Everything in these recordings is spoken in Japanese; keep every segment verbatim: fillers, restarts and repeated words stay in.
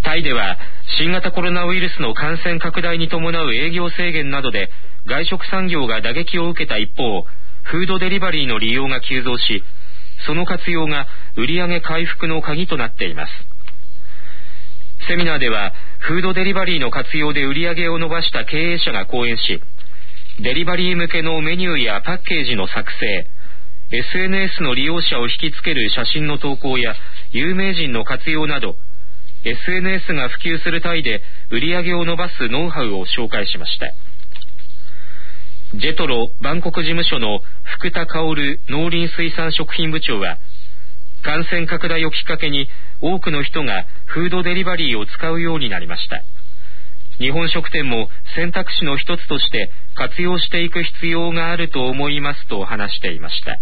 タイでは新型コロナウイルスの感染拡大に伴う営業制限などで外食産業が打撃を受けた一方、フードデリバリーの利用が急増し、その活用が売上回復の鍵となっています。セミナーではフードデリバリーの活用で売上を伸ばした経営者が講演し、デリバリー向けのメニューやパッケージの作成、エスエヌエス の利用者を引きつける写真の投稿や有名人の活用など、エスエヌエス が普及するタイで売上を伸ばすノウハウを紹介しました。ジェトロバンコク事務所の福田薫農林水産食品部長は、感染拡大をきっかけに多くの人がフードデリバリーを使うようになりました。日本食店も選択肢の一つとして活用していく必要があると思いますと話していました。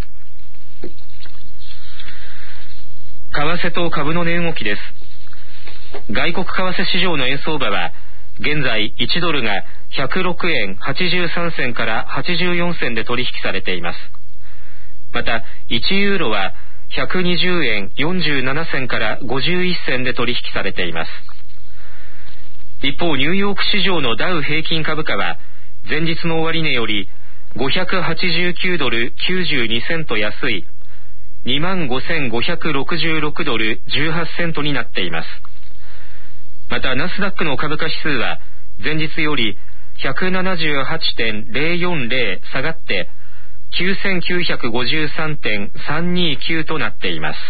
為替と株の値動きです。外国為替市場の円相場は現在いちドルがひゃくろくえんはちじゅうさんせんからはちじゅうよんせんで取引されています。またいちユーロはひゃくにじゅうえんよんじゅうななせんからごじゅういっせんで取引されています。一方、ニューヨーク市場のダウ平均株価は前日の終値よりごひゃくはちじゅうきゅうドルきゅうじゅうにセント安い にまんごせんごひゃくろくじゅうろくドルじゅうはちセントになっています。またナスダックの株価指数は前日より ひゃくななじゅうはちてんゼロよんゼロ 下がってきゅうせんきゅうひゃくごじゅうさんてんさんにきゅうとなっています。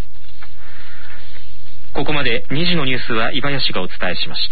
ここまでにじのニュースは伊林がお伝えしました。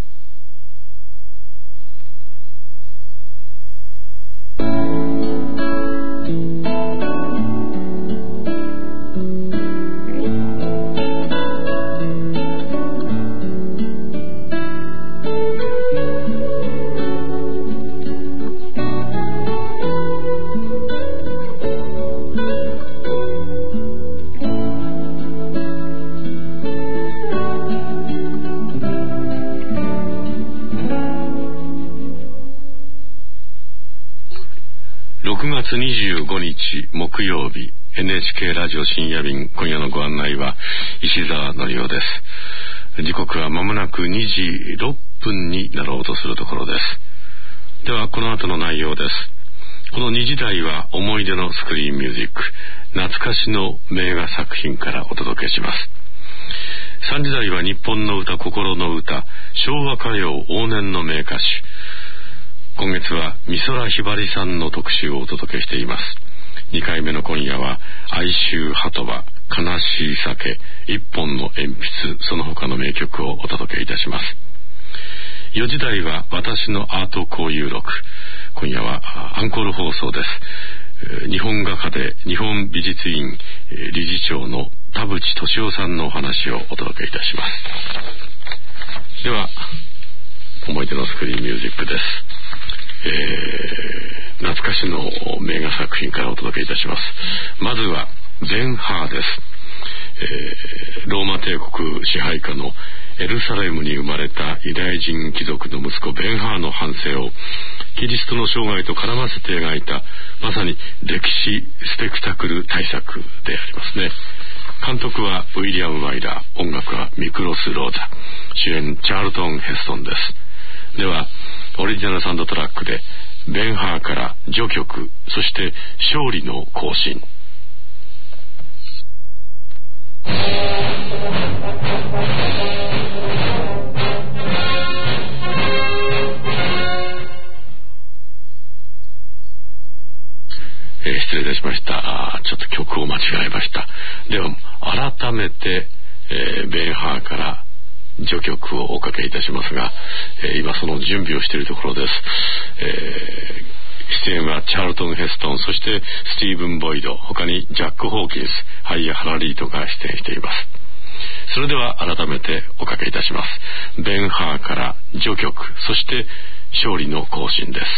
ろくがつにじゅうごにち木曜日、 エヌエイチケー ラジオ深夜便、今夜のご案内は石澤典夫です。時刻は間もなくにじろっぷんになろうとするところです。ではこの後の内容です。このにじ台は思い出のスクリーンミュージック、懐かしの名画作品からお届けします。さんじ台は日本の歌、心の歌、昭和歌謡往年の名歌手。今月は美空ひばりさんの特集をお届けしています。にかいめの今夜は哀愁鳩場、悲しい酒、一本の鉛筆、その他の名曲をお届けいたします。よじ台は私のアート交友録、今夜はアンコール放送です。日本画家で日本美術院理事長の田淵俊夫さんのお話をお届けいたします。では思い出のスクリーンミュージックです。えー、懐かしの名画作品からお届けいたします。まずはベンハーです。えー、ローマ帝国支配下のエルサレムに生まれたユダヤ人貴族の息子ベンハーの半生をキリストの生涯と絡ませて描いた、まさに歴史スペクタクル大作でありますね。監督はウィリアム・ワイラー、音楽はミクロス・ローザ、主演チャールトン・ヘストンです。ではオリジナルサウンドトラックでベンハーから序曲、そして勝利の行進。えー、失礼いたしました。あ、ちょっと曲を間違えました。では改めて、えー、ベンハーから序曲をおかけいたしますが、えー、今その準備をしているところです。えー、出演はチャールトン・ヘストン、そしてスティーブン・ボイド、他にジャック・ホーキンス、ハイヤ・ハラリートが出演しています。それでは改めておかけいたします。ベンハーから序曲、そして勝利の行進です。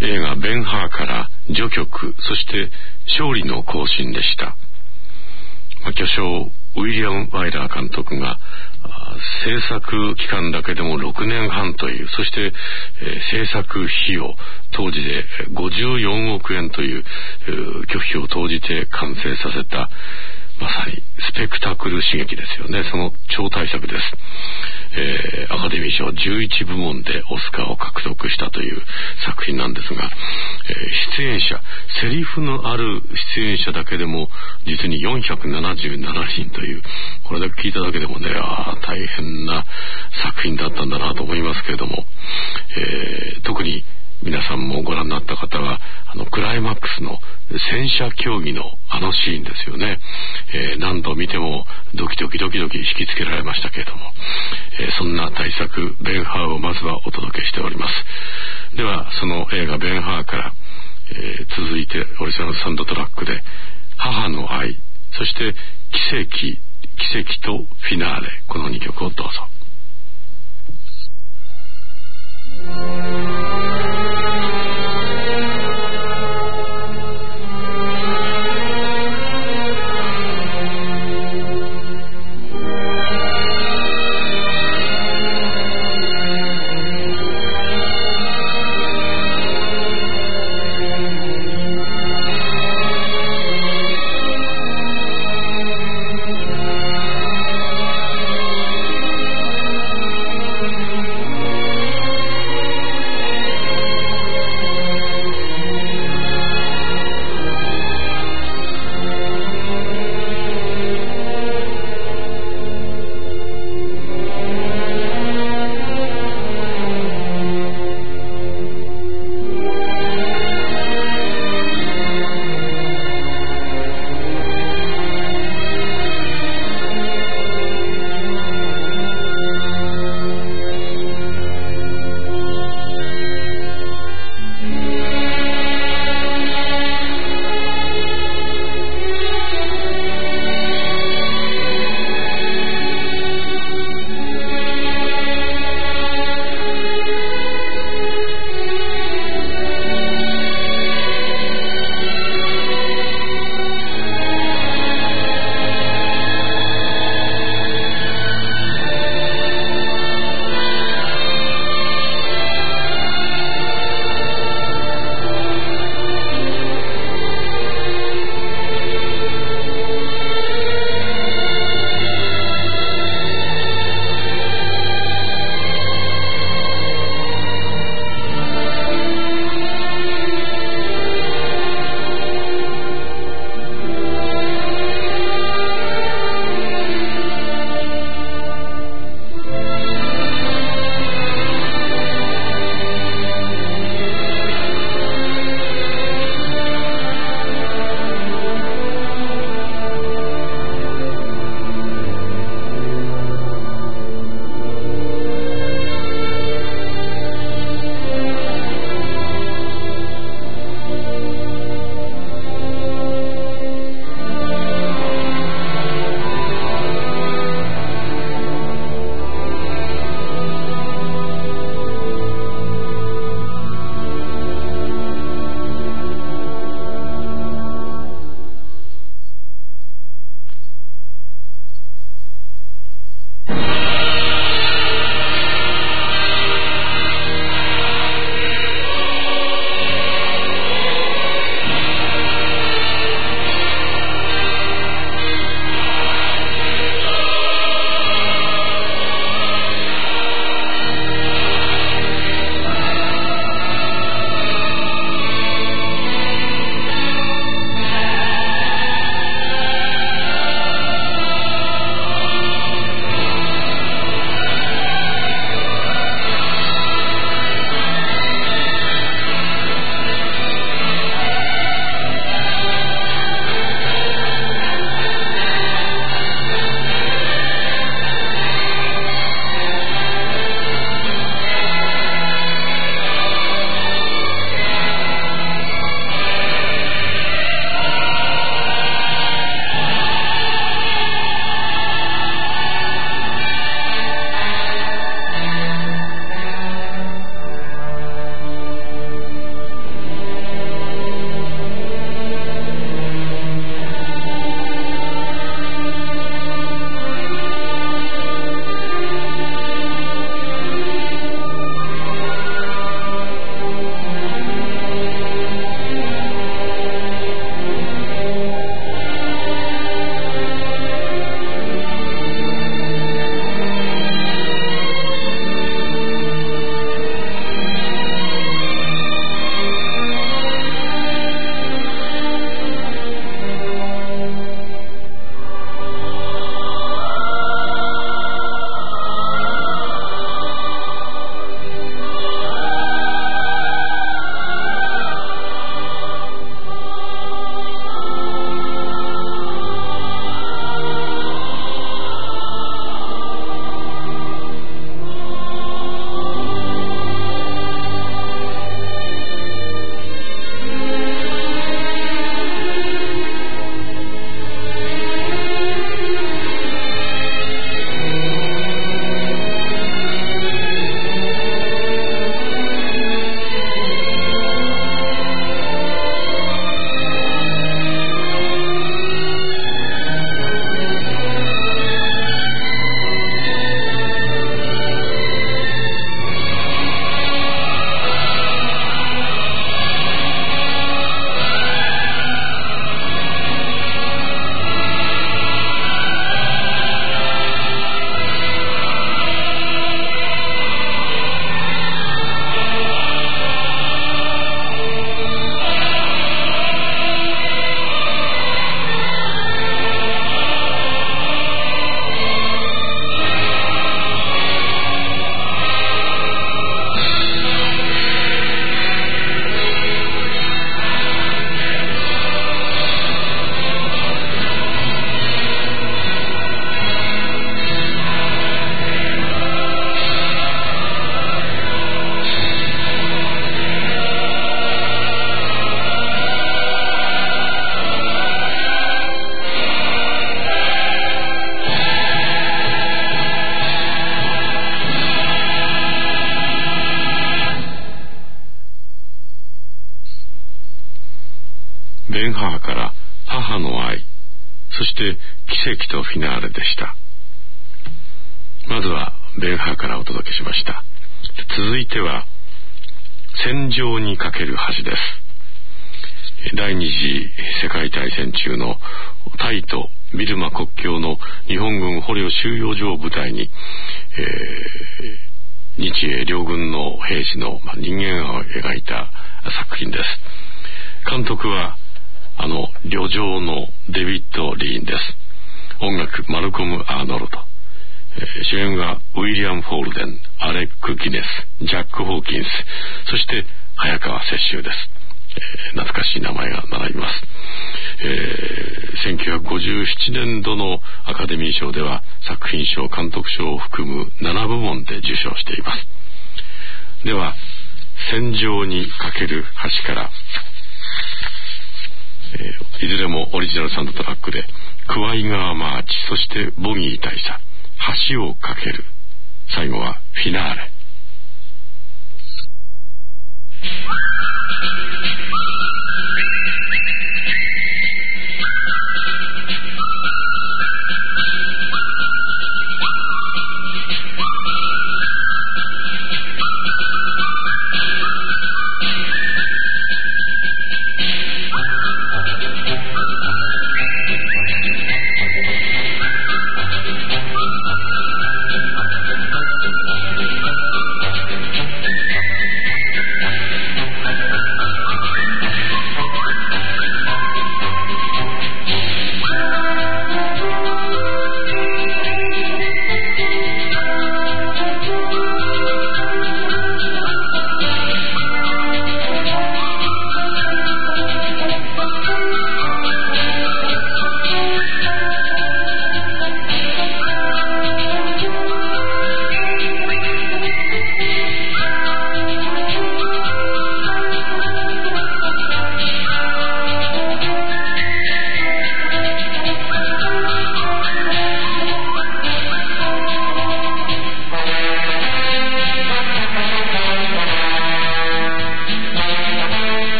映画ベンハーから序曲、そして勝利の行進でした。まあ、巨匠ウィリアム・ワイラー監督が制作期間だけでもろくねんはんという、そして、えー、制作費用当時でごじゅうよんおくえんという巨費を投じて完成させた、まさにスペクタクル刺激ですよね。その超大作です。えー、アカデミー賞じゅういちぶもんでオスカーを獲得したという作品なんですが、えー、出演者、セリフのある出演者だけでも実によんひゃくななじゅうななにんという、これだけ聞いただけでもね、あ大変な作品だったんだなと思いますけれども、えー、特に皆さんもご覧になった方はあのクライマックスの戦車競技のあのシーンですよね。えー、何度見てもドキドキドキドキ引きつけられましたけれども、えー、そんな大作ベンハーをまずはお届けしております。ではその映画ベンハーから、えー、続いてオリジナルサウンドトラックで母の愛、そして奇跡奇跡とフィナーレ、このにきょくをどうぞ。 「 ベンハーから母の愛、そして奇跡とフィナーレでした。まずはベンハーからお届けしました。続いては戦場にかける橋です。第二次世界大戦中のタイとビルマ国境の日本軍捕虜収容所を舞台に、えー、日英両軍の兵士の人間を描いた作品です。監督はあの旅情のデビッド・リーンです。音楽マルコム・アーノルド、えー、主演はウィリアム・フォールデン、アレック・ギネス、ジャック・ホーキンス、そして早川雪洲です。えー、懐かしい名前が並びます。えー、せんきゅうひゃくごじゅうななねんどのアカデミー賞では作品賞、監督賞を含むななぶもんで受賞しています。では戦場にかける橋から、えー、いずれもオリジナルサウンドトラックでクワイガーマーチ、そしてボギー大佐、橋をかける、最後はフィナーレ。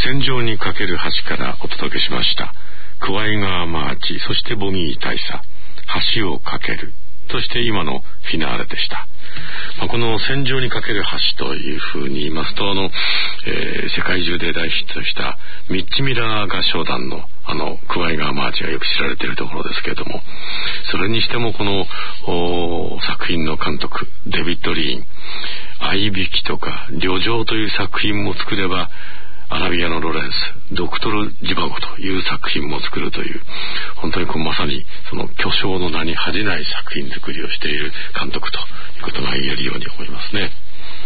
戦場にかける橋からお届けしました。クワイガーマーチ、そしてボギー大佐、橋を架ける、そして今のフィナーレでした。まあ、この戦場にかける橋というふうに言いますと、あの、えー、世界中で大ヒットしたミッチ・ミラー合唱団のあのクワイガーマーチがよく知られているところですけれども、それにしてもこの作品の監督デビッド・リーン、合いびきとか旅情という作品も作れば、アラビアのロレンス、ドクトル・ジバゴという作品も作るという、本当にこうまさにその巨匠の名に恥じない作品作りをしている監督ということが言えるように思いますね。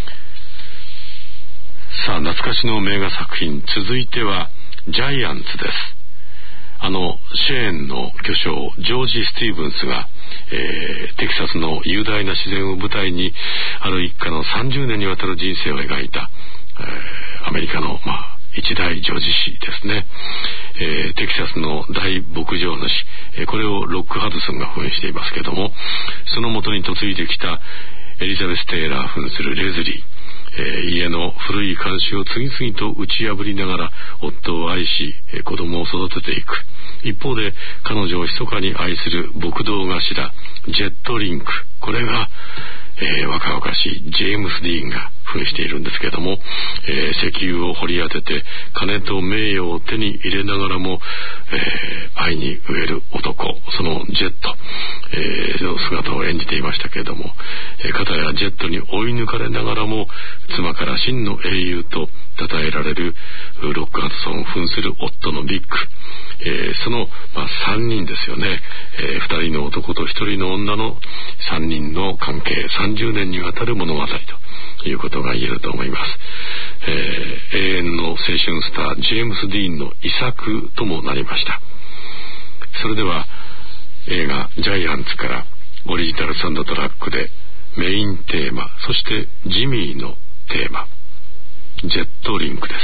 さあ、懐かしの名画作品、続いてはジャイアンツです。あのシェーンの巨匠ジョージ・スティーブンスが、えー、テキサスの雄大な自然を舞台にある一家のさんじゅうねんにわたる人生を描いた、えー、アメリカの、まあ、一大叙事詩ですね。えー、テキサスの大牧場主、えー、これをロック・ハドソンが扮していますけれども、その元に嫁いできたエリザベス・テイラー扮するレズリー、えー、家の古い慣習を次々と打ち破りながら夫を愛し、えー、子供を育てていく。一方で彼女を密かに愛する牧道頭ジェットリンク、これが、えー、若々しいジェームス・ディーンが扮しているんですけれども、えー、石油を掘り当てて金と名誉を手に入れながらも、えー、愛に飢える男、そのジェット、えー、の姿を演じていましたけれども、えー、片やジェットに追い抜かれながらも妻から真の英雄と称えられるロック・ハドソンを扮する夫のビッグ、えー、その、まあ、さんにんですよね、えー、ふたりの男とひとりの女のさんにんの関係、さんじゅうねんにわたる物語ということが言えると思います。えー、永遠の青春スタージェームス・ディーンの遺作ともなりました。それでは映画ジャイアンツからオリジナルサウンドトラックでメインテーマ、そしてジミーのテーマ、ジェットリンクです。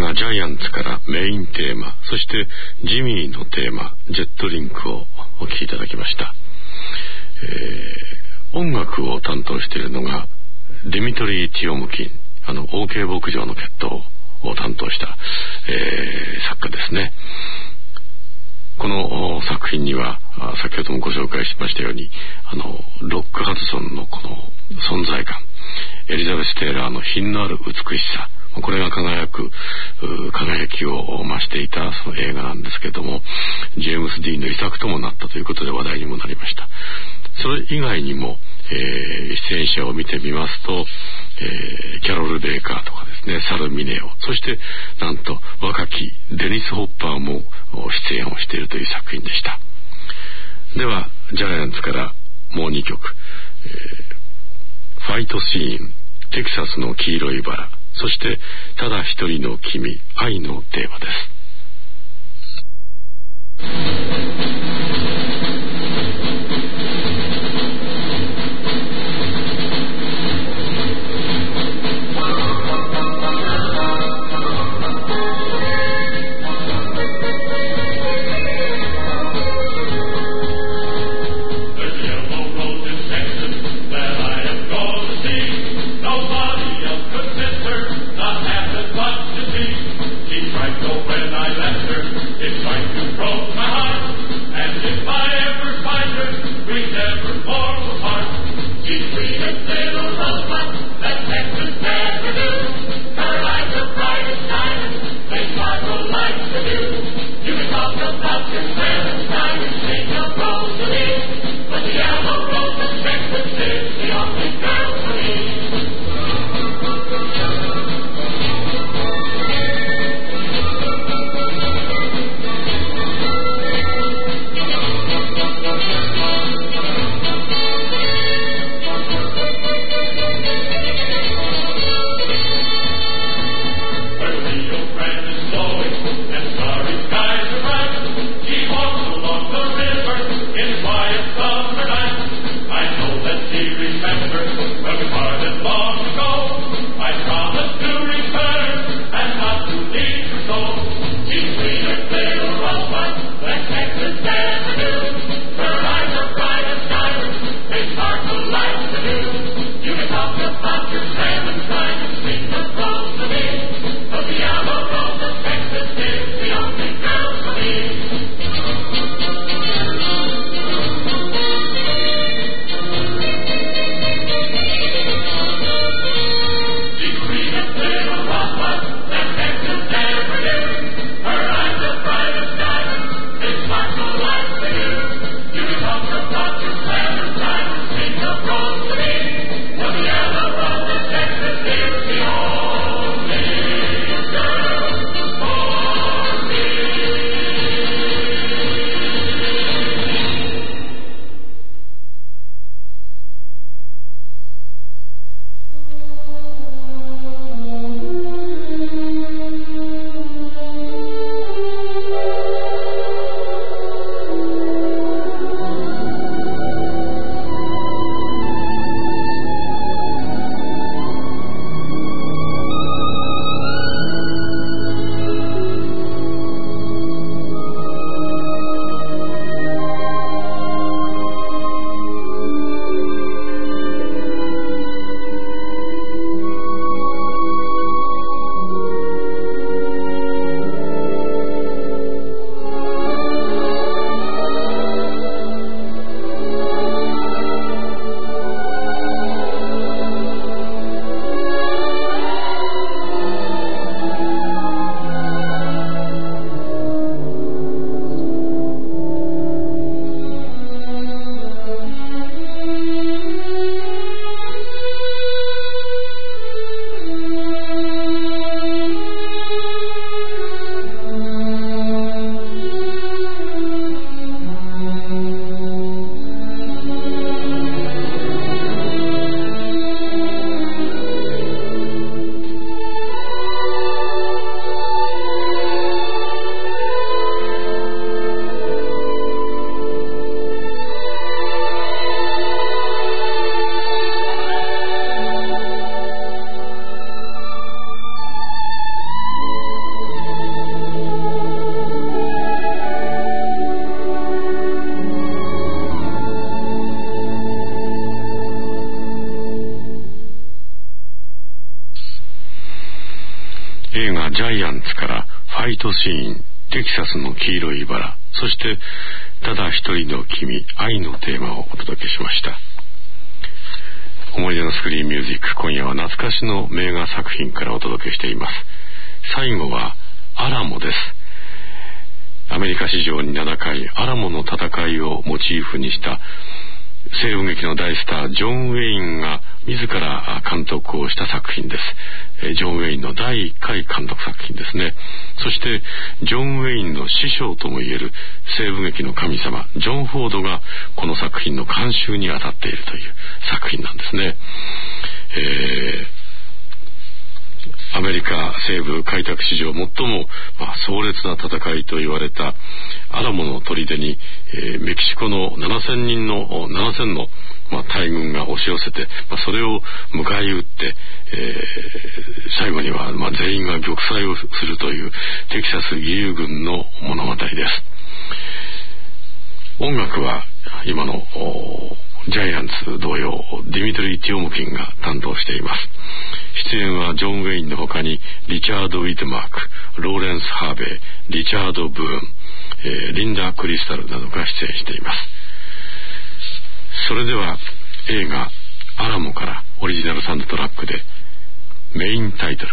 がジャイアンツからメインテーマ、そしてジミーのテーマジェットリンクをお聴きいただきました。えー、音楽を担当しているのがディミトリー・ティオムキン、あの OK 牧場の決闘を担当した、えー、作家ですね。この作品には先ほどもご紹介しましたように、あのロック・ハドソンのこの存在感、エリザベス・テイラーの品のある美しさ、これが輝く輝きを増していたその映画なんですけれども、ジェームス・ディーンの遺作ともなったということで話題にもなりました。それ以外にも、えー、出演者を見てみますと、えー、キャロル・ベイカーとかですね、サル・ミネオ、そしてなんと若きデニス・ホッパーも出演をしているという作品でした。ではジャイアンツからもうにきょく、えー、ファイトシーン、テキサスの黄色いバラ、そしてただ一人の君、愛のテーマです。 When I left her, it tried to broke my heart. ジャイアンツからファイトシーン、テキサスの黄色いバラ、そしてただ一人の君、愛のテーマをお届けしました。思い出のスクリーンミュージック、今夜は懐かしの名画作品からお届けしています。最後はアラモです。アメリカ史上にななかいアラモの戦いをモチーフにした西部劇の大スタージョン・ウェインが自ら監督をした作品です。ジョン・ウェインのだいいっかい監督作品ですね。そしてジョン・ウェインの師匠ともいえる西部劇の神様ジョン・フォードがこの作品の監修に当たっているという作品なんですね。えーアメリカ西部開拓史上最も、まあ、壮烈な戦いと言われたアラモの砦に、えー、メキシコのななせんにんのななせんの、まあ、大軍が押し寄せて、まあ、それを迎え撃って、えー、最後には、まあ、全員が玉砕をするというテキサス義勇軍の物語です。音楽は今のジャイアンツ同様ディミトリー・ティオムキンが担当しています。出演はジョン・ウェインの他にリチャード・ウィトマーク、ローレンス・ハーベイ、リチャード・ブーン、えー、リンダ・クリスタルなどが出演しています。それでは映画アラモからオリジナルサウンドトラックでメインタイトル。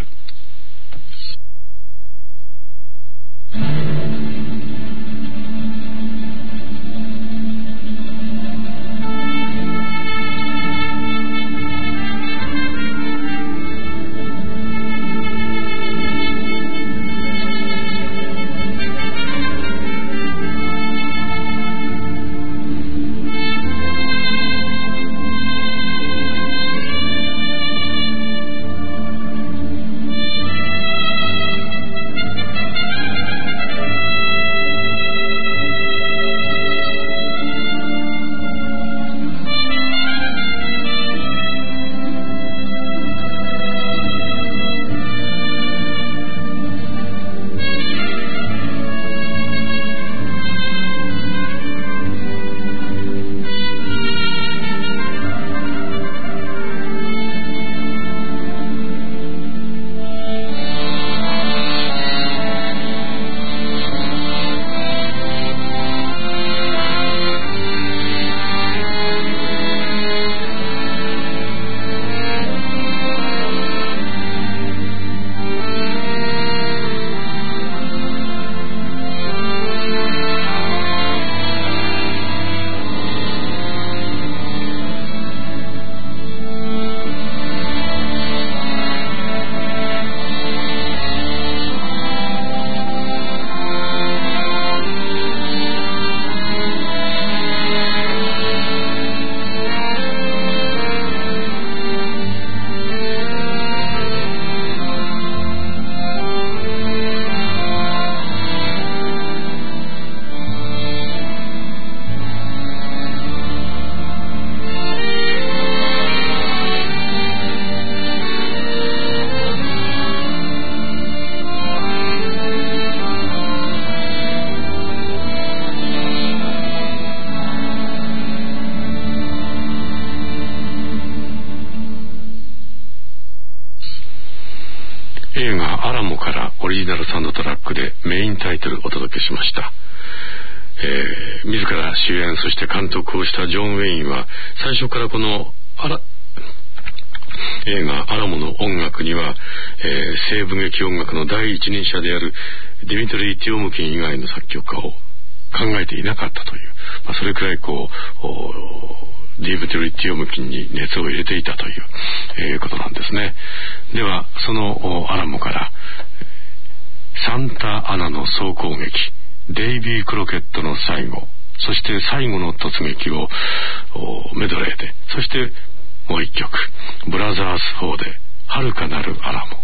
映画アラモからオリジナルサウンドトラックでメインタイトルお届けしました。えー、自ら主演そして監督をしたジョン・ウェインは最初からこのアラ映画アラモの音楽には、えー、西部劇音楽の第一人者であるディミトリー・ティオムキン以外の作曲家を考えていなかったという、まあ、それくらいこうディミトリー・ティオムキンに熱を入れていたという、えー、ことなんですね。ではそのアラモからサンタアナの総攻撃、デイビー・クロケットの最後、そして最後の突撃をメドレーで、そしてもう一曲ブラザースフォーで遥かなるアラモ。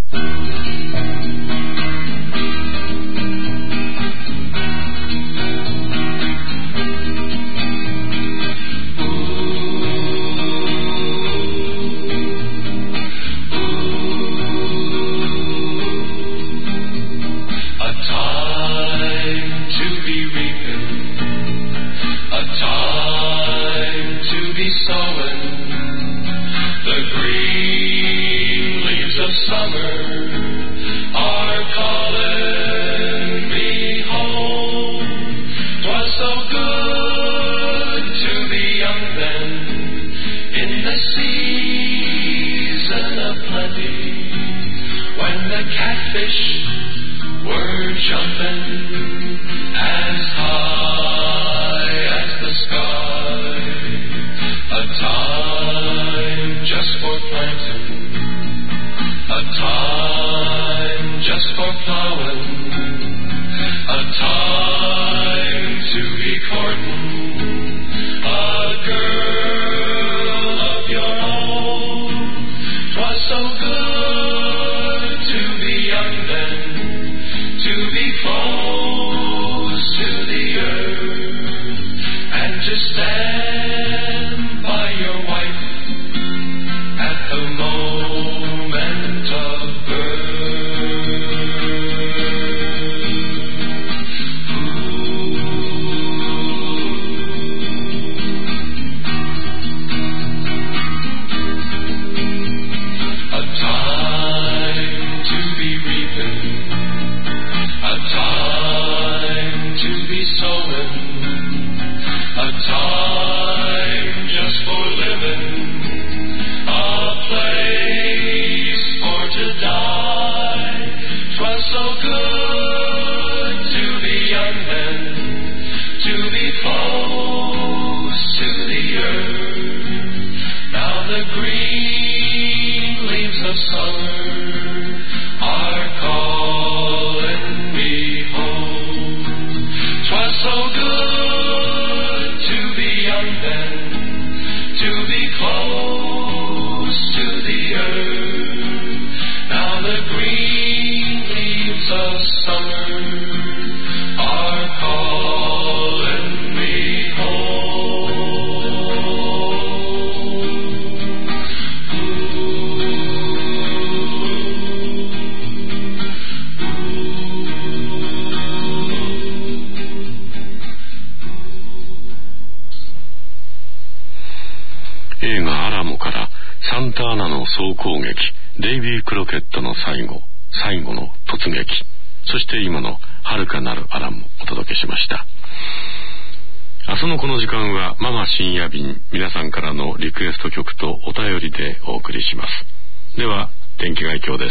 総攻撃、デイビー・クロケットの最後、最後の突撃、そして今の遥かなるアランもお届けしました。明日のこの時間はママ深夜便、皆さんからのリクエスト曲とお便りでお送りします。では天気概況です。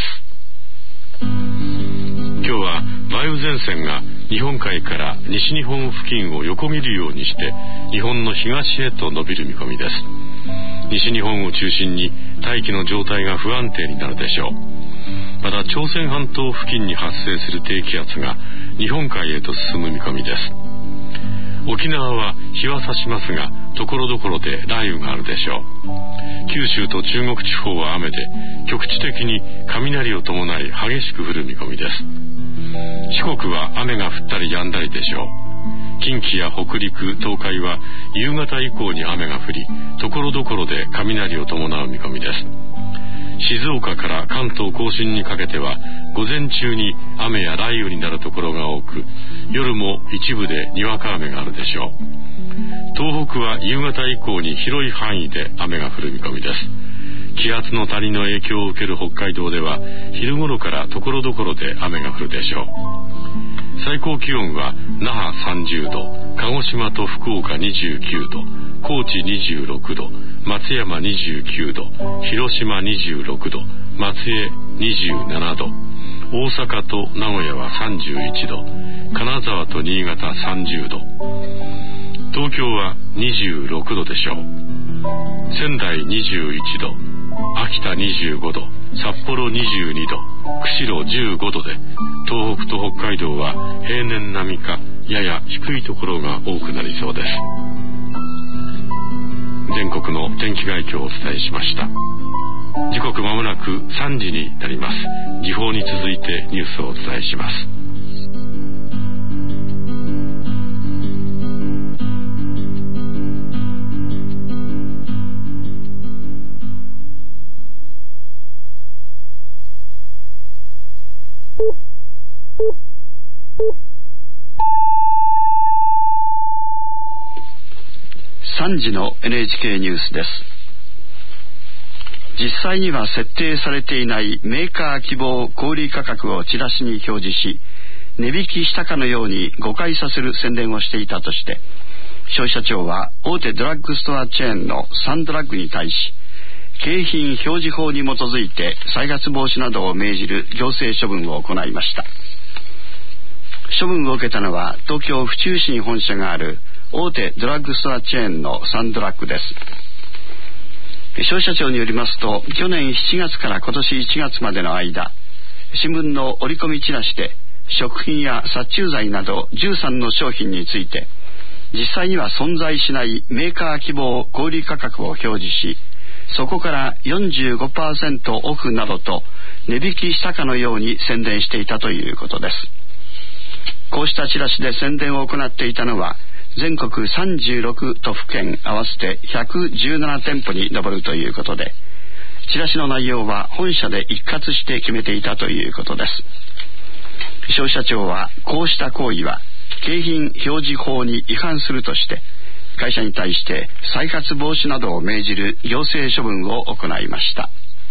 今日は梅雨前線が日本海から西日本付近を横切るようにして日本の東へと伸びる見込みです。西日本を中心に大気の状態が不安定になるでしょう。また朝鮮半島付近に発生する低気圧が日本海へと進む見込みです。沖縄は日は差しますが所々で雷雨があるでしょう。九州と中国地方は雨で局地的に雷を伴い激しく降る見込みです。四国は雨が降ったり止んだりでしょう。近畿や北陸、東海は夕方以降に雨が降り所々で雷を伴う見込みです。静岡から関東甲信にかけては午前中に雨や雷雨になるところが多く、夜も一部でにわか雨があるでしょう。東北は夕方以降に広い範囲で雨が降る見込みです。気圧の谷の影響を受ける北海道では昼頃から所々で雨が降るでしょう。最高気温は那覇さんじゅうど、鹿児島と福岡にじゅうきゅうど、高知にじゅうろくど、松山にじゅうきゅうど、広島にじゅうろくど、松江にじゅうななど、大阪と名古屋はさんじゅういちど、金沢と新潟さんじゅうど、東京はにじゅうろくどでしょう。仙台にじゅういちど、秋田にじゅうごど、札幌にじゅうにど、釧路じゅうごどで、東北と北海道は平年並みかやや低いところが多くなりそうです。全国の天気概況をお伝えしました。 時刻まもなくさんじになります。時報に続いてニュースをお伝えします。 さんじの エヌエイチケー ニュースです。実際には設定されていないメーカー希望小売価格をチラシに表示し、値引きしたかのように誤解させる宣伝をしていたとして、消費者庁は大手ドラッグストアチェーンのサンドラッグに対し、景品表示法に基づいて再発防止などを命じる行政処分を行いました。処分を受けたのは東京府中市に本社がある大手ドラッグストアチェーンのサンドラッグです。消費者庁によりますと、去年しちがつから今年いちがつまでの間、新聞の折り込みチラシで食品や殺虫剤などじゅうさんの商品について、実際には存在しないメーカー希望小売価格を表示し、そこから よんじゅうごパーセント オフなどと値引きしたかのように宣伝していたということです。こうしたチラシで宣伝を行っていたのは、全国さんじゅうろく都府県合わせてひゃくじゅうなな店舗に上るということで、チラシの内容は本社で一括して決めていたということです。消費者庁はこうした行為は景品表示法に違反するとして、会社に対して再発防止などを命じる行政処分を行いました。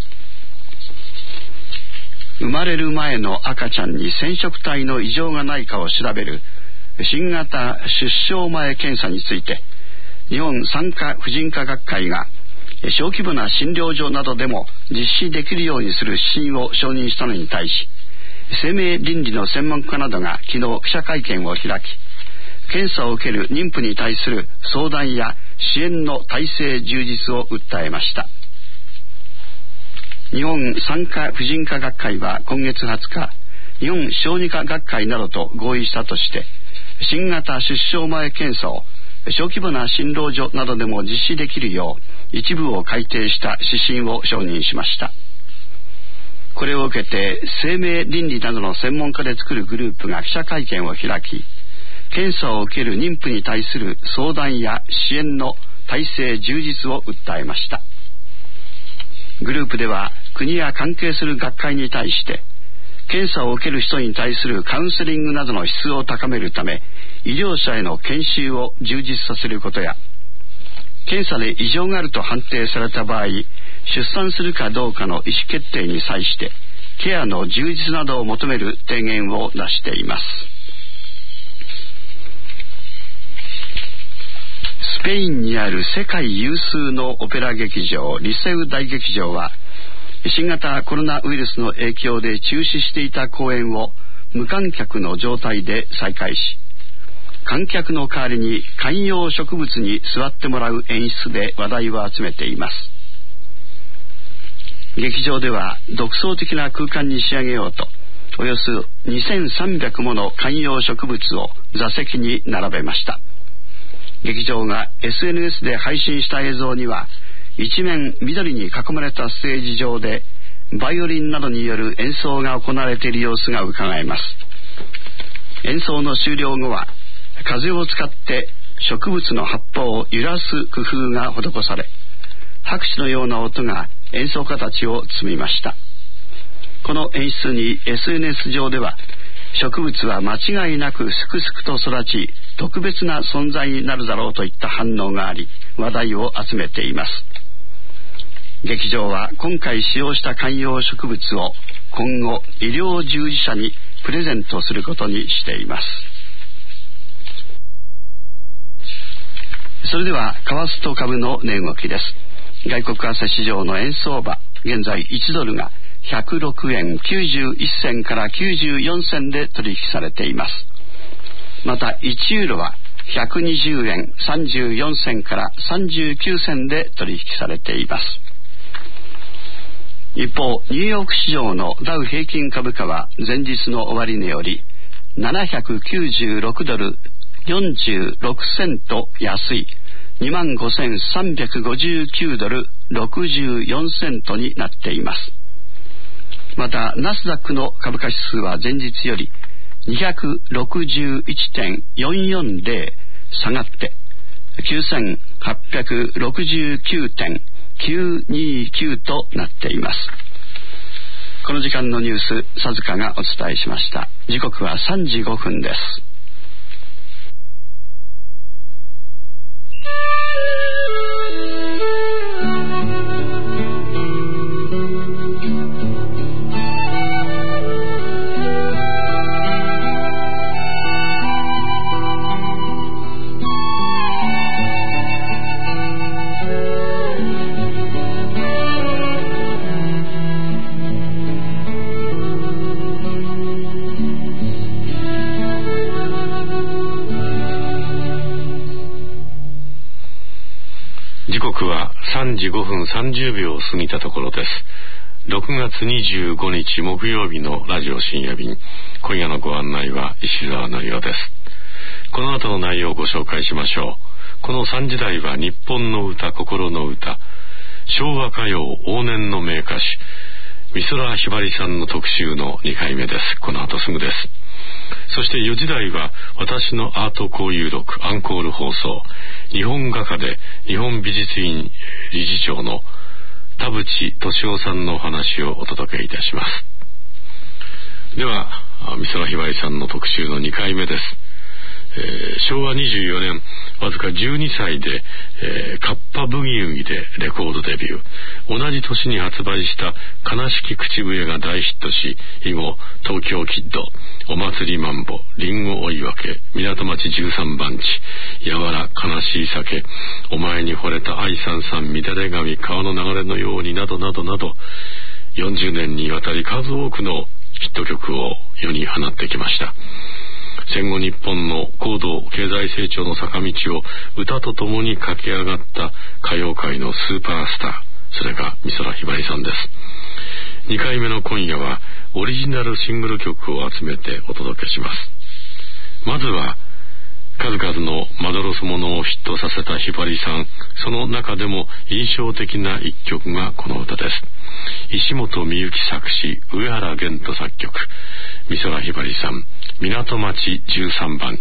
生まれる前の赤ちゃんに染色体の異常がないかを調べる新型出生前検査について、日本産科婦人科学会が小規模な診療所などでも実施できるようにする指針を承認したのに対し、生命倫理の専門家などが昨日記者会見を開き、検査を受ける妊婦に対する相談や支援の体制充実を訴えました。日本産科婦人科学会は今月はつか、日本小児科学会などと合意したとして、新型出生前検査を小規模な診療所などでも実施できるよう一部を改定した指針を承認しました。これを受けて生命倫理などの専門家で作るグループが記者会見を開き、検査を受ける妊婦に対する相談や支援の体制充実を訴えました。グループでは国や関係する学会に対して、検査を受ける人に対するカウンセリングなどの質を高めるため、医療者への研修を充実させることや、検査で異常があると判定された場合、出産するかどうかの意思決定に際してケアの充実などを求める提言を出しています。スペインにある世界有数のオペラ劇場リセウ大劇場は、新型コロナウイルスの影響で中止していた公演を無観客の状態で再開し、観客の代わりに観葉植物に座ってもらう演出で話題を集めています。劇場では独創的な空間に仕上げようと、およそにせんさんびゃくもの観葉植物を座席に並べました。劇場が エスエヌエス で配信した映像には、一面緑に囲まれたステージ上でバイオリンなどによる演奏が行われている様子がうかがえます。演奏の終了後は風を使って植物の葉っぱを揺らす工夫が施され、拍手のような音が演奏家たちを包みました。この演出に エスエヌエス 上では、植物は間違いなくすくすくと育ち特別な存在になるだろうといった反応があり、話題を集めています。劇場は今回使用した観葉植物を今後医療従事者にプレゼントすることにしています。それでは為替と株の値動きです。外国為替市場の円相場、現在いちドルがひゃくろくえんきゅうじゅういっ銭からきゅうじゅうよん銭で取引されています。またいちユーロはひゃくにじゅうえんさんじゅうよん銭からさんじゅうきゅう銭で取引されています。一方、ニューヨーク市場のダウ平均株価は前日の終値よりななひゃくきゅうじゅうろくドルよんじゅうろくセント安いにまんごせんさんびゃくごじゅうきゅうドルろくじゅうよんセントになっています。またナスダックの株価指数は前日よりにひゃくろくじゅういちてんよんよんゼロ下がってきゅうせんはっぴゃくろくじゅうきゅうてんきゅうにきゅうとなっています。この時間のニュース、佐塚がお伝えしました。時刻はさんじごふんです。 時刻はさんじごふんさんじゅうびょうを過ぎたところです。ろくがつにじゅうごにち木曜日のラジオ深夜便、今夜のご案内は石澤典夫です。この後の内容をご紹介しましょう。このさんじ台は日本の歌、心の歌、昭和歌謡往年の名歌手美空ひばりさんの特集のにかいめです。この後すぐです。そしてよじ台は私のアート交友録アンコール放送、日本画家で日本美術院理事長の田淵俊夫さんのお話をお届けいたします。では美空ひばりさんの特集のにかいめです。えー、しょうわにじゅうよねんわずかじゅうにさいで、えー、カッパブギウギでレコードデビュー。同じ年に発売した悲しき口笛が大ヒットし、以後東京キッド、お祭りマンボ、リンゴ追い分け、港町じゅうさんばんち、やわら悲しい酒、お前に惚れた愛さんさん、乱れ髪、川の流れのようになどなどなど、よんじゅうねんにわたり数多くのヒット曲を世に放ってきました。戦後日本の高度経済成長の坂道を歌とともに駆け上がった歌謡界のスーパースター、それが美空ひばりさんです。にかいめの今夜はオリジナルシングル曲を集めてお届けします。まずは数々のまどろすものをヒットさせたひばりさん、その中でも印象的な一曲がこの歌です。石本美幸作詞、上原玄人作曲、美空ひばりさん、港町じゅうさんばんち。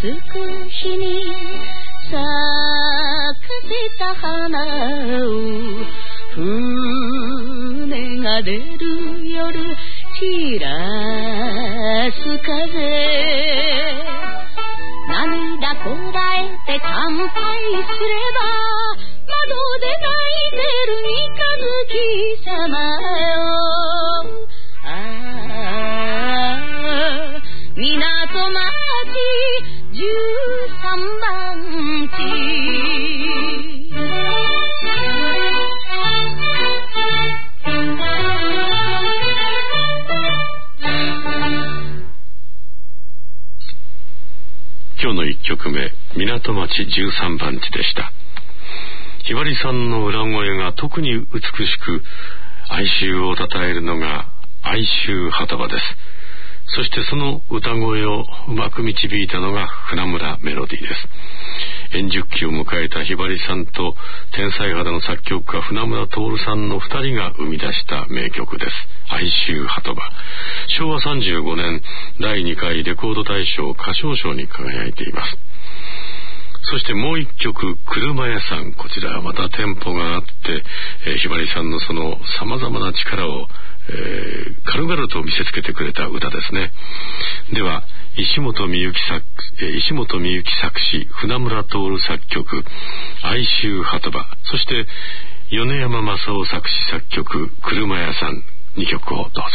く日に咲かせた花を船が出る夜散らす風涙こらえて乾杯すれば窓で泣いてる三日月様よああ港町十三番地今日の一曲目、港町十三番地でした。ひばりさんの裏声が特に美しく哀愁をたたえるのが哀愁鳩場です。そしてその歌声をうまく導いたのが船村メロディーです。円熟期を迎えたひばりさんと天才肌の作曲家船村徹さんの二人が生み出した名曲です。哀愁鳩場。しょうわさんじゅうごねんだいにかいレコード大賞歌唱賞に輝いています。そしてもう一曲、車屋さん。こちらはまたテンポがあって、えー、ひばりさんのその様々な力を、えー、軽々と見せつけてくれた歌ですね。では石本美由紀作、えー、石本美由紀作詞、船村徹作曲、哀愁鳩場。そして米山正夫作詞作曲、車屋さん。にきょくをどうぞ。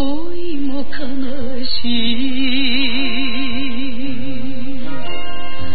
恋も悲しい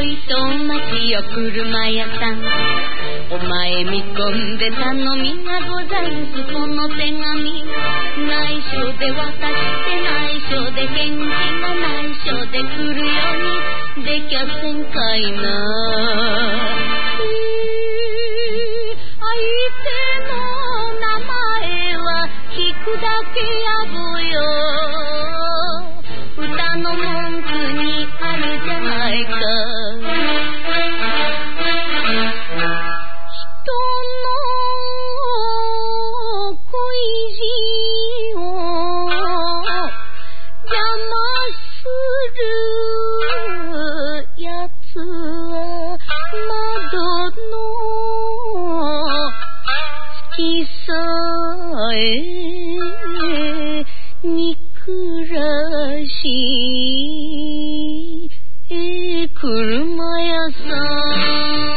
糸待ちよ車屋さん、お前見込んで頼みがござんす。この手紙内緒で渡して内緒で返事が内緒で来るようにできゃせんかいな。相手の名前は聞くだけやぼよ。歌の文句にあるじゃないか。人の恋路を邪魔するやつは窓の月さえ憎らしい車屋さん。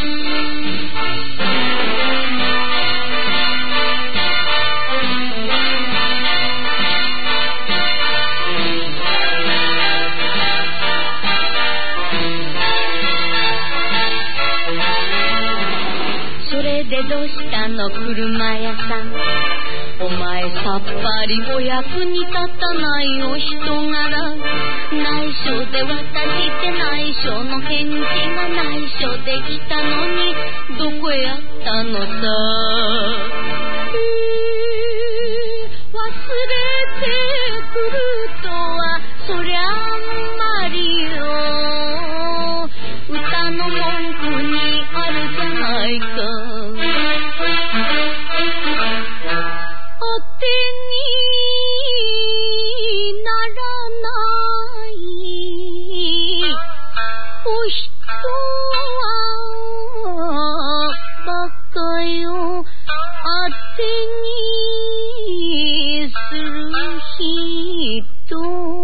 それでどうしたの車屋さん、お前さっぱりお役に立たないお人柄。内緒で渡して内緒の返事が内緒で来たのにどこへやったのさ。忘れてくるとはそりゃあんまりよ。歌の文句にあるじゃないか。当てにならないお人はバカよ。当てにする人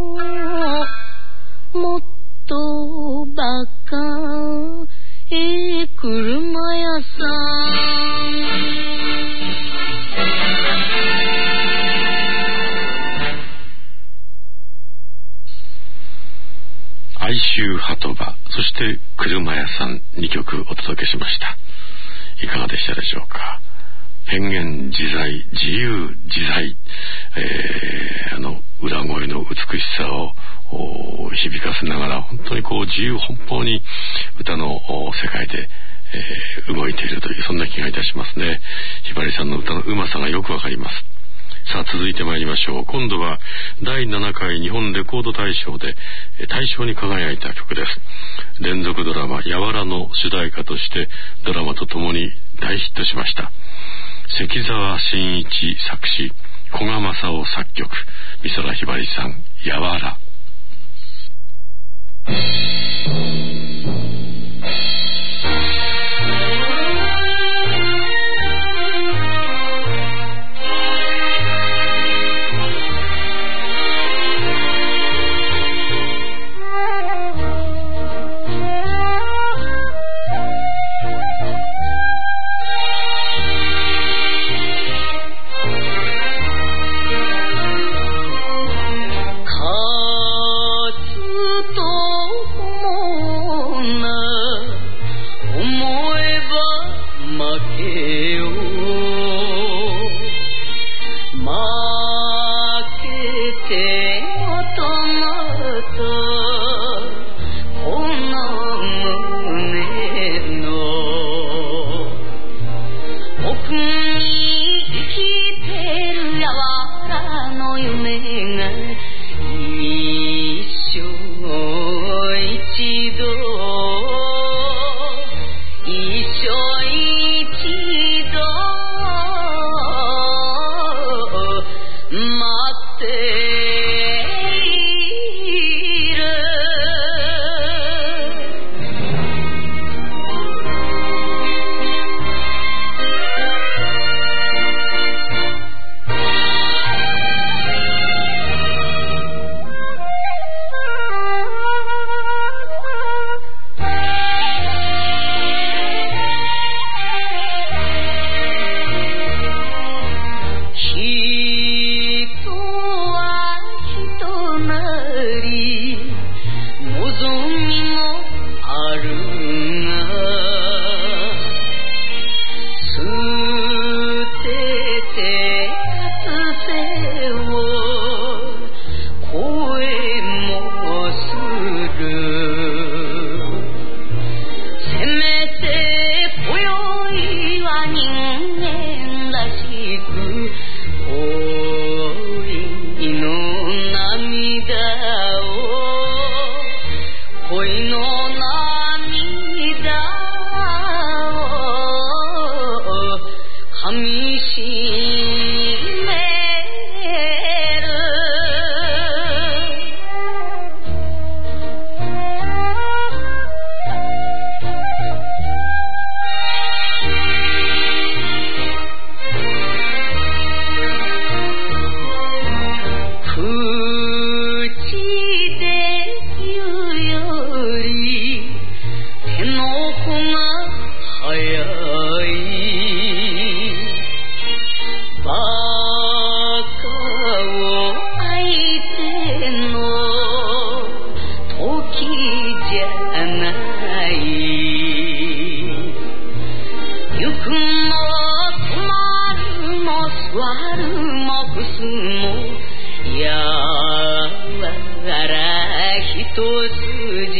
もっとバカ。えー、車屋さん。 哀愁鳩場、そして車屋さん、にきょくお届けしました。いかがでしたでしょうか。変幻自在、自由自在、えー、あの裏声の美しさを響かせながら、本当にこう自由奔放に歌の世界で、えー、動いているという、そんな気がいたしますね。ひばりさんの歌のうまさがよくわかります。さあ続いてまいりましょう。今度はだいななかい日本レコード大賞で大賞に輝いた曲です。連続ドラマやわらの主題歌としてドラマとともに大ヒットしました。関澤真一作詞、古賀正夫作曲、美空ひばりさん、やわら。 悪もクスもやわら一筋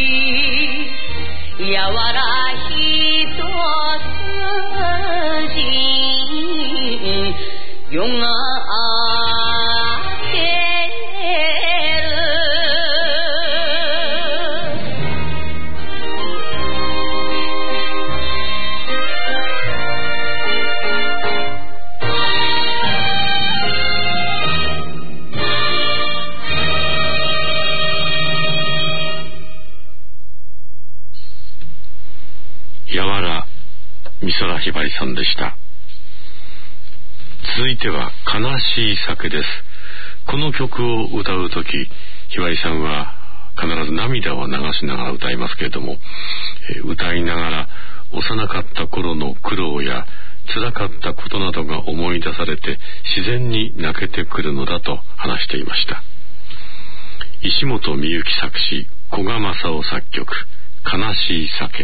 やわら一筋夜が明けるやわら美空ひばりさんでした。続いては悲しい酒です。この曲を歌うとき、ひばりさんは必ず涙を流しながら歌いますけれども、えー、歌いながら幼かった頃の苦労や辛かったことなどが思い出されて自然に泣けてくるのだと話していました。石本美幸作詞、古賀正夫作曲、悲しい酒。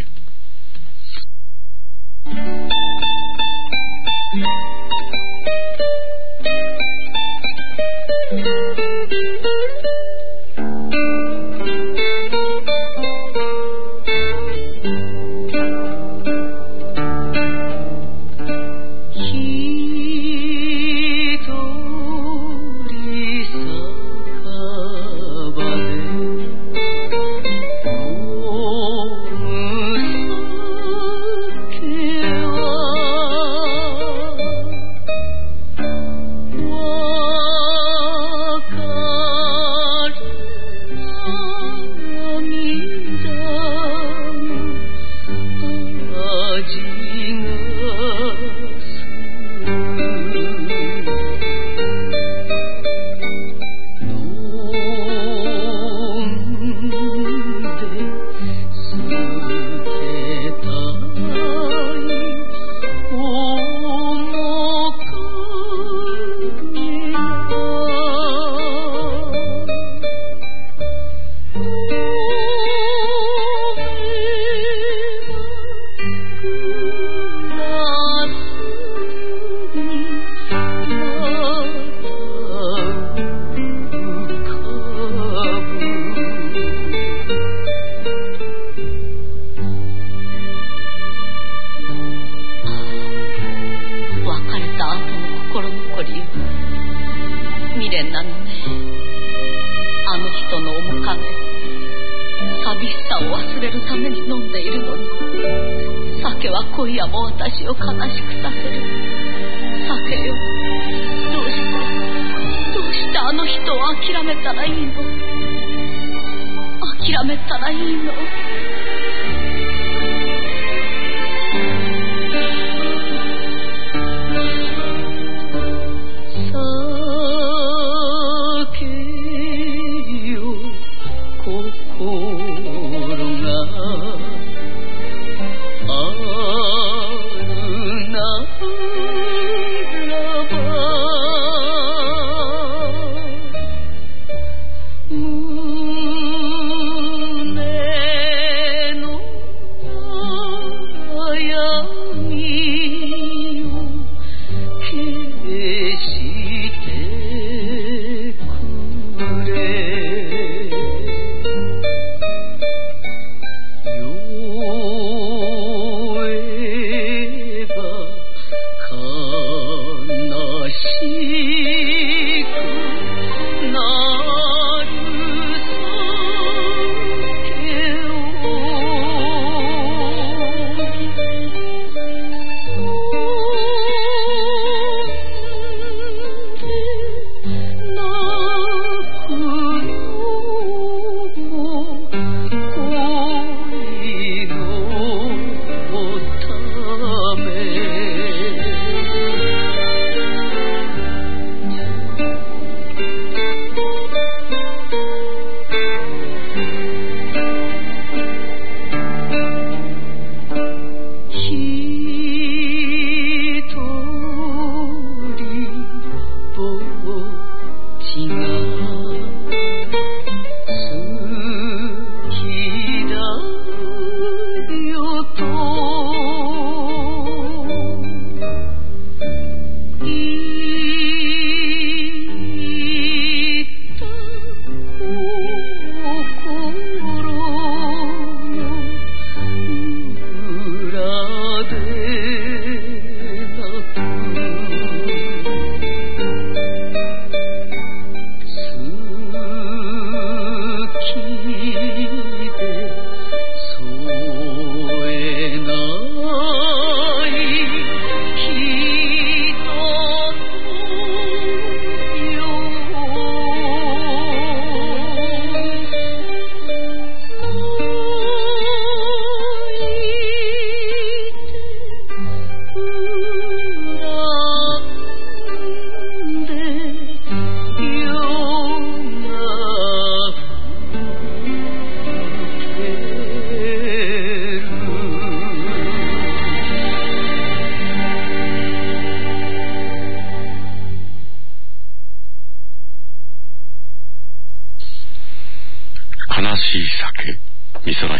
胸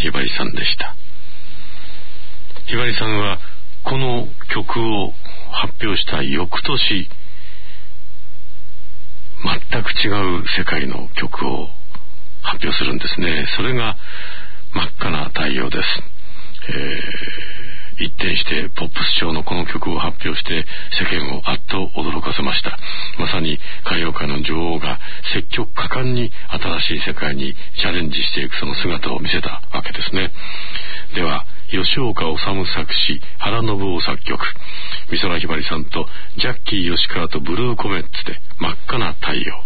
ひばりさんでした。ひばりさんはこの曲を発表した翌年、全く違う世界の曲を発表するんですね。それが真っ赤な太陽です。えー、一転してポップス調のこの曲を発表して世間をあっと驚かせました。まさに歌謡界の女王が積極果敢に新しい世界にチャレンジしていくその姿を見せたわけですね。では吉岡治作詞、原信夫作曲、美空ひばりさんとジャッキー吉川とブルーコメッツで真っ赤な太陽。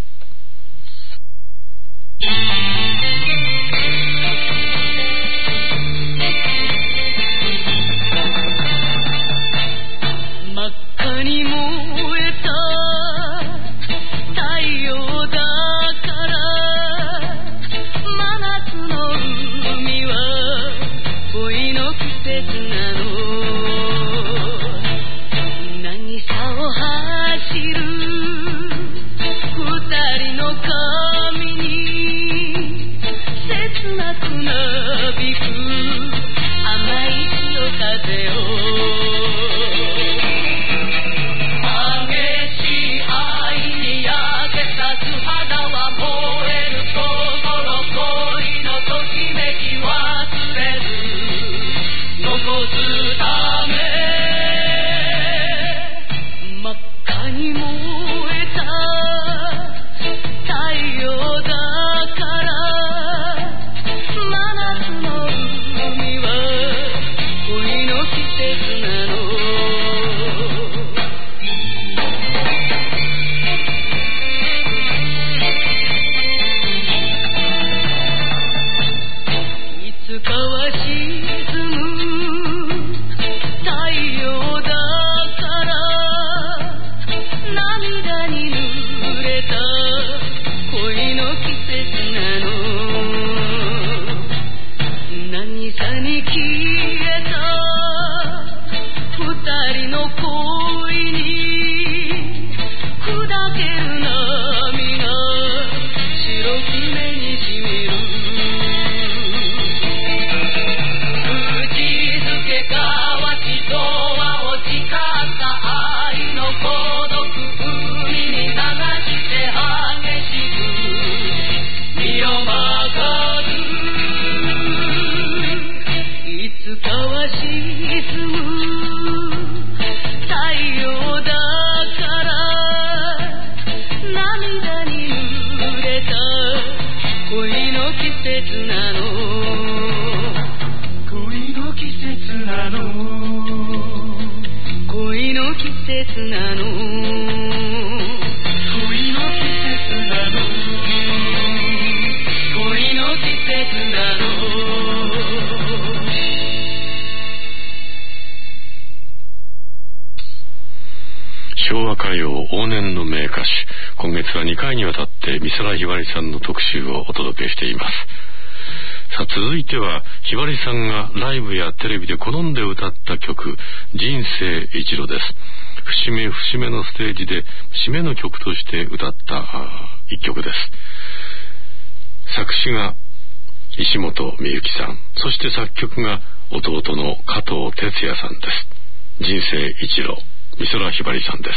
真っ赤に燃えた太陽だから真夏の海は恋の季節なの。渚を走る二人の髪に切なくなびく甘い潮風を。 昭和歌謡往年の名歌手、今月はにかいにわたって美空ひばりさんの特集をお届けしています。さあ、続いてはひばりさんがライブやテレビで好んで歌った曲、人生一路です。節目節目のステージで締めの曲として歌った一曲です。作詞が石本美由紀さん、そして作曲が弟の加藤哲也さんです。人生一路、美空ひばりさんです。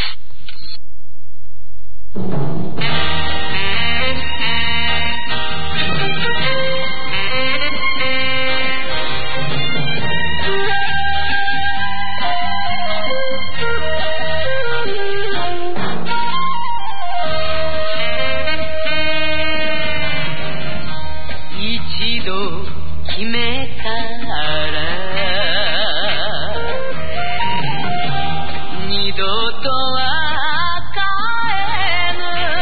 一度決めたら二度とは帰えぬ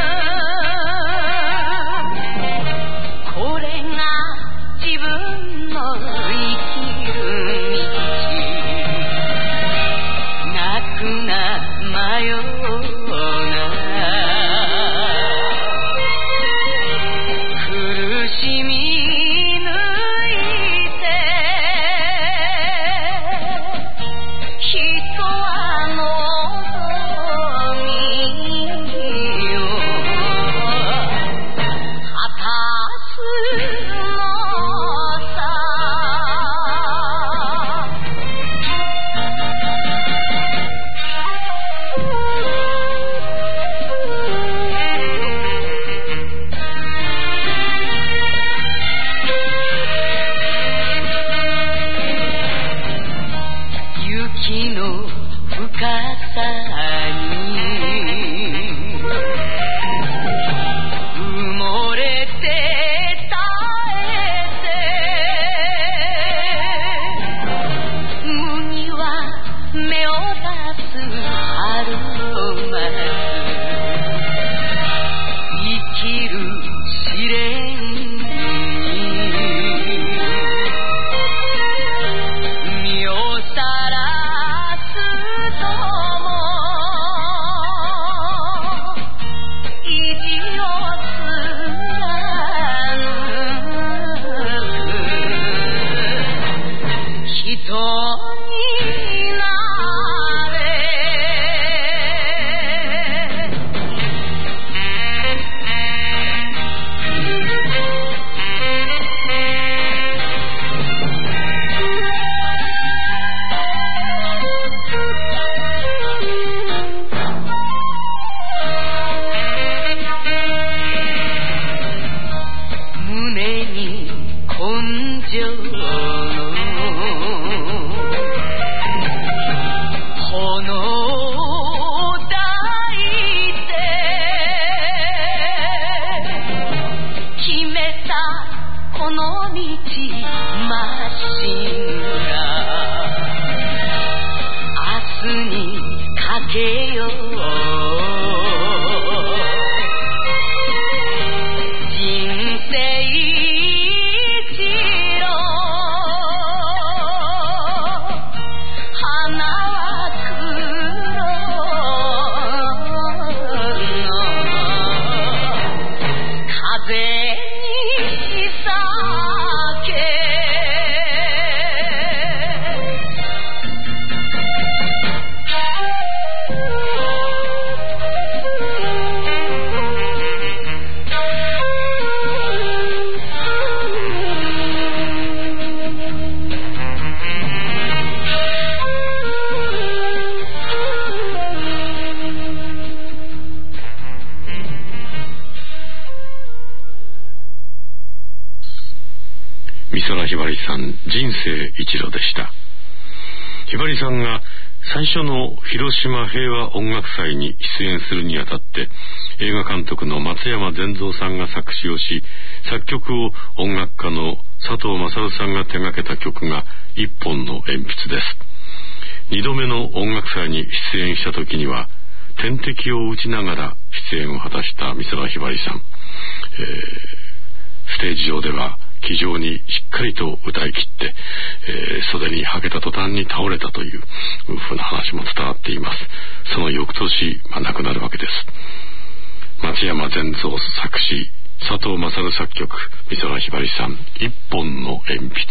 ひばりさん人生一路でした。ひばりさんが最初の広島平和音楽祭に出演するにあたって映画監督の松山善三さんが作詞をし、作曲を音楽家の佐藤勝さんが手掛けた曲が一本の鉛筆です。二度目の音楽祭に出演した時には点滴を打ちながら出演を果たした美空ひばりさん、えー、ステージ上では気丈にしっかりと歌い切って、えー、袖にはけた途端に倒れたというふうな話も伝わっています。その翌年、まあ、亡くなるわけです。松山善三作詞、佐藤勝作曲、美空ひばりさん一本の鉛筆。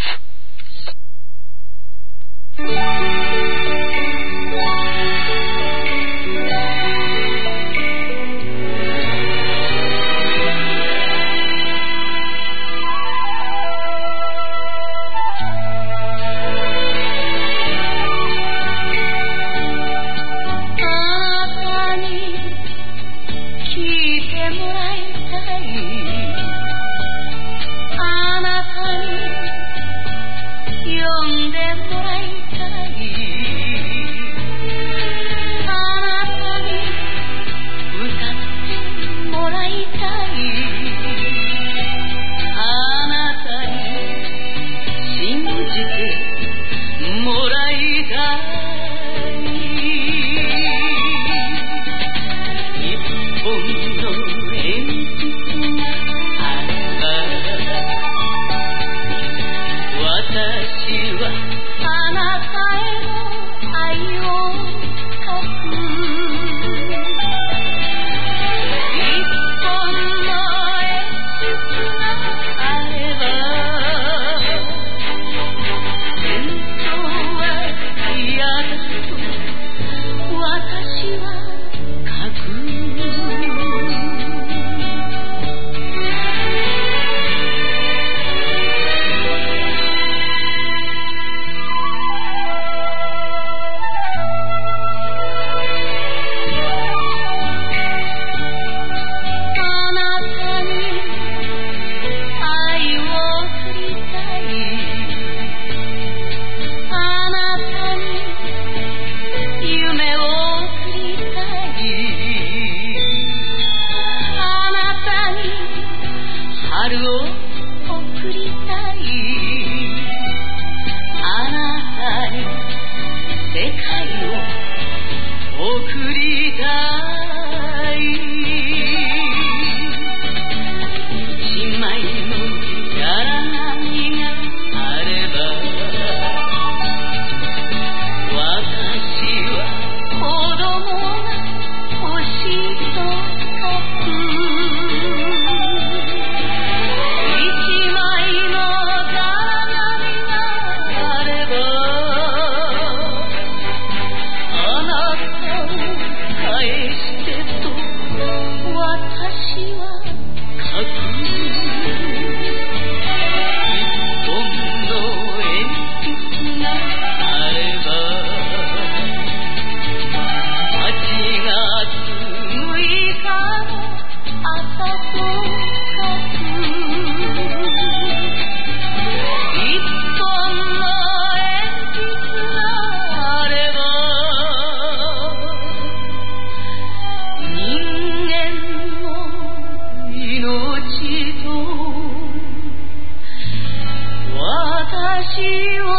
「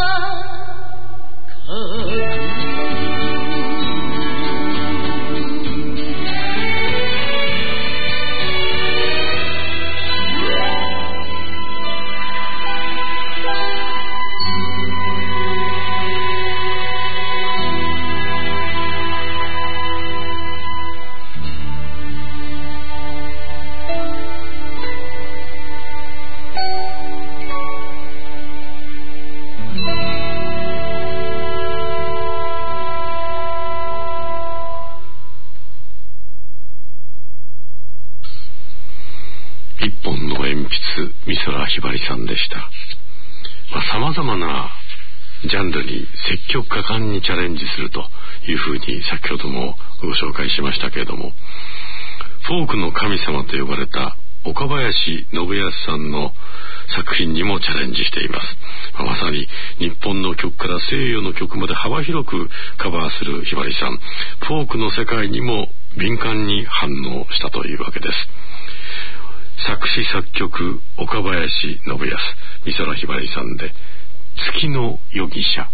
美空ひばりさんでした。さまざまなジャンルに積極果敢にチャレンジするというふうに先ほどもご紹介しましたけれども、フォークの神様と呼ばれた岡林信康さんの作品にもチャレンジしています。まさに日本の曲から西洋の曲まで幅広くカバーするひばりさん、フォークの世界にも敏感に反応したというわけです。作詞作曲岡林信康、美空ひばりさんで月の夜汽車。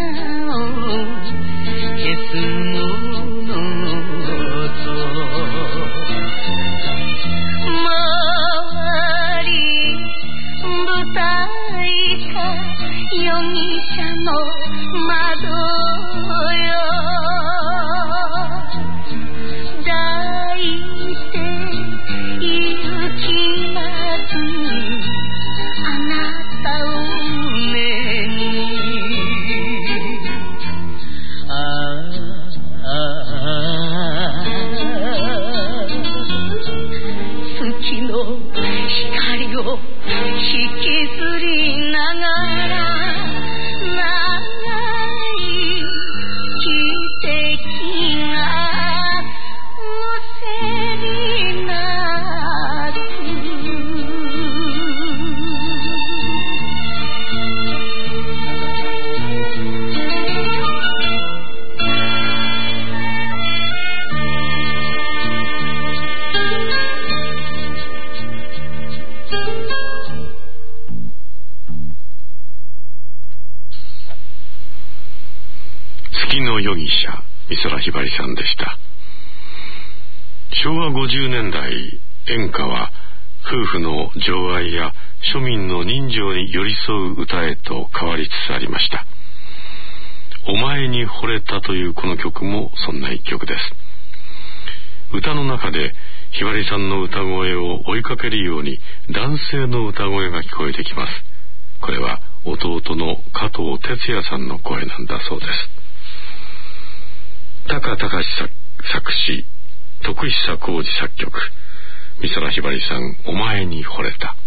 消すものと容疑者美空ひばりさんでした。しょうわごじゅうねんだい、演歌は夫婦の情愛や庶民の人情に寄り添う歌へと変わりつつありました。お前に惚れたというこの曲もそんな一曲です。歌の中でひばりさんの歌声を追いかけるように男性の歌声が聞こえてきます。これは弟の加藤哲也さんの声なんだそうです。高隆作詞、徳久浩二作曲、美空ひばりさん、お前に惚れた。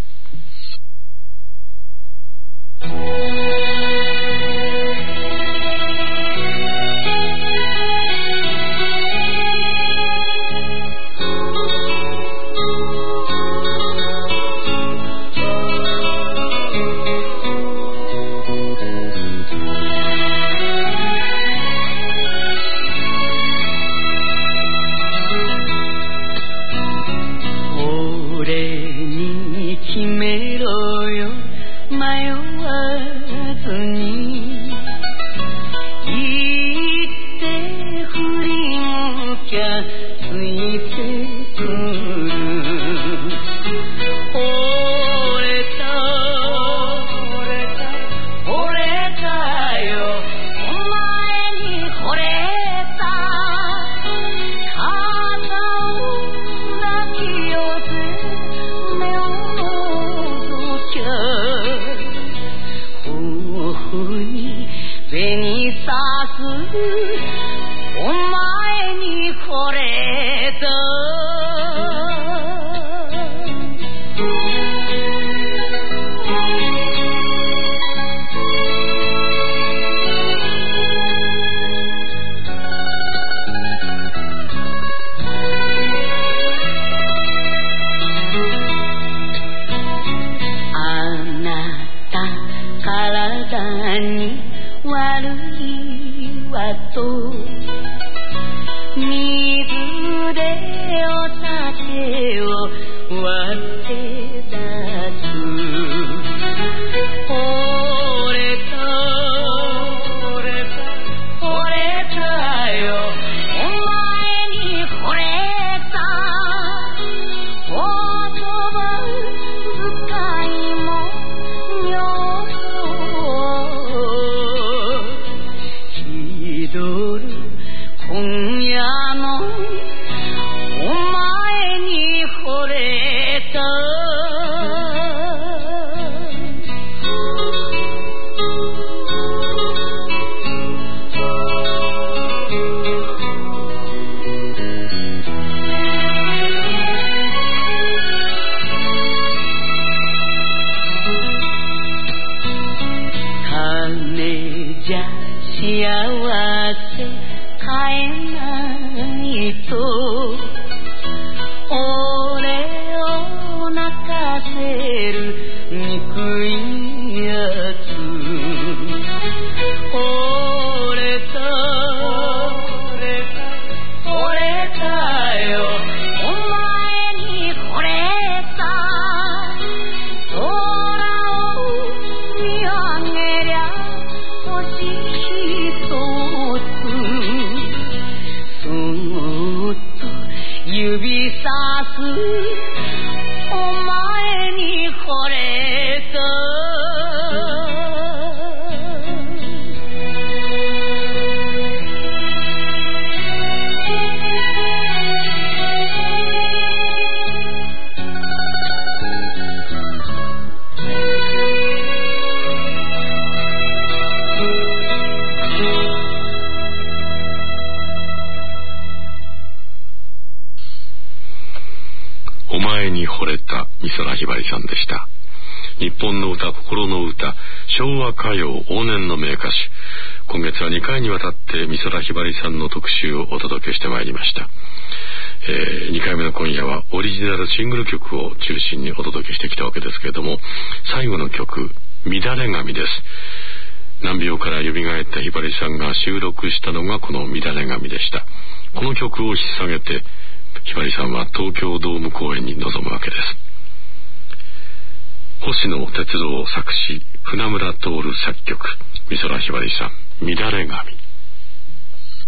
美空ひばりさんでした。日本の歌、心の歌、昭和歌謡往年の名歌手。今月はにかいにわたって美空ひばりさんの特集をお届けしてまいりました。えー、にかいめの今夜はオリジナルシングル曲を中心にお届けしてきたわけですけれども、最後の曲、乱れ髪です。難病から蘇ったひばりさんが収録したのがこの乱れ髪でした。この曲を引っ提げてひばりさんは東京ドーム公演に臨むわけです。星野哲郎作詞、船村徹作曲、美空ひばりさん、乱れ髪。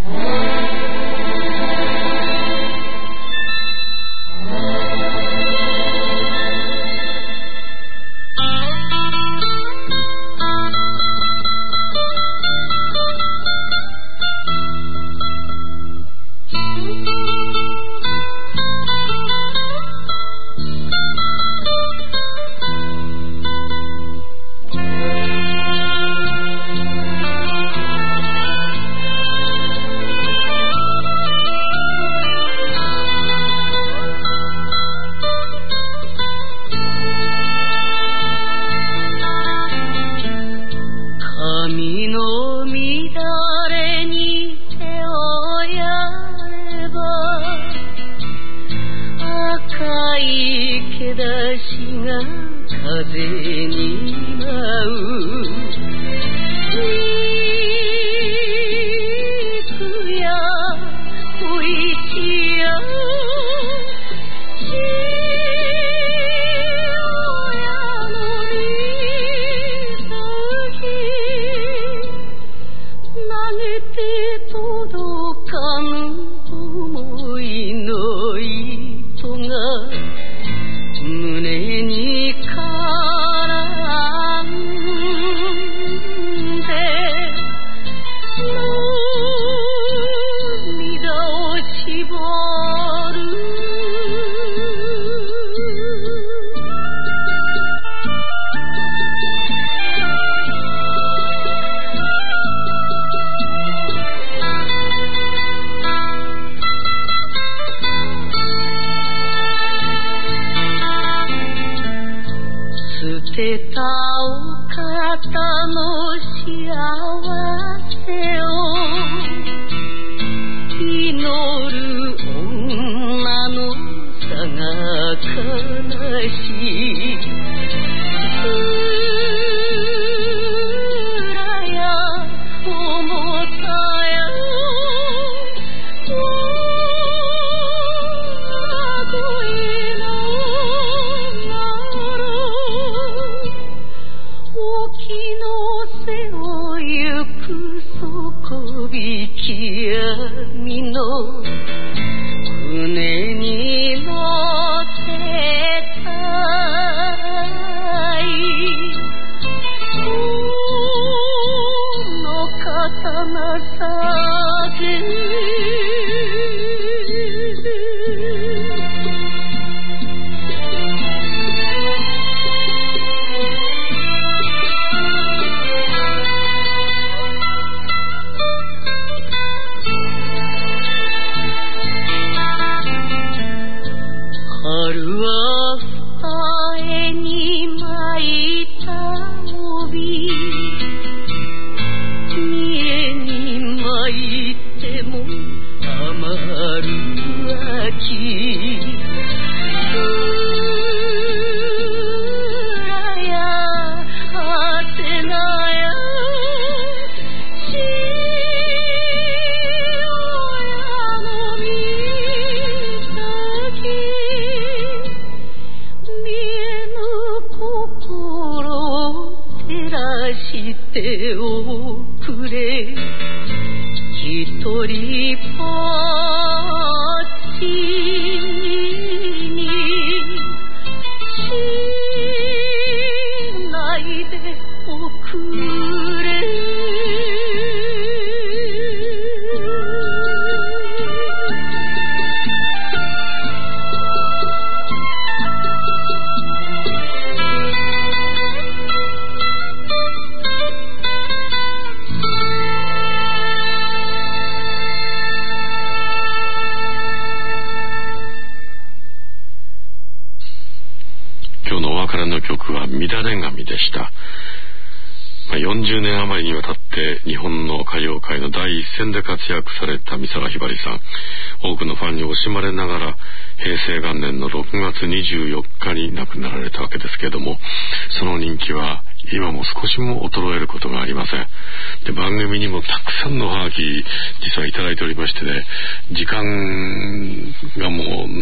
よんじゅうねん余りにわたって日本の歌謡界の第一線で活躍された美空ひばりさん、多くのファンに惜しまれながら平成元年のろくがつにじゅうよっかに亡くなられたわけですけれども、その人気は今も少しも衰えることがありません。で、番組にもたくさんのおはがき実はいただいておりましてね、時間がもう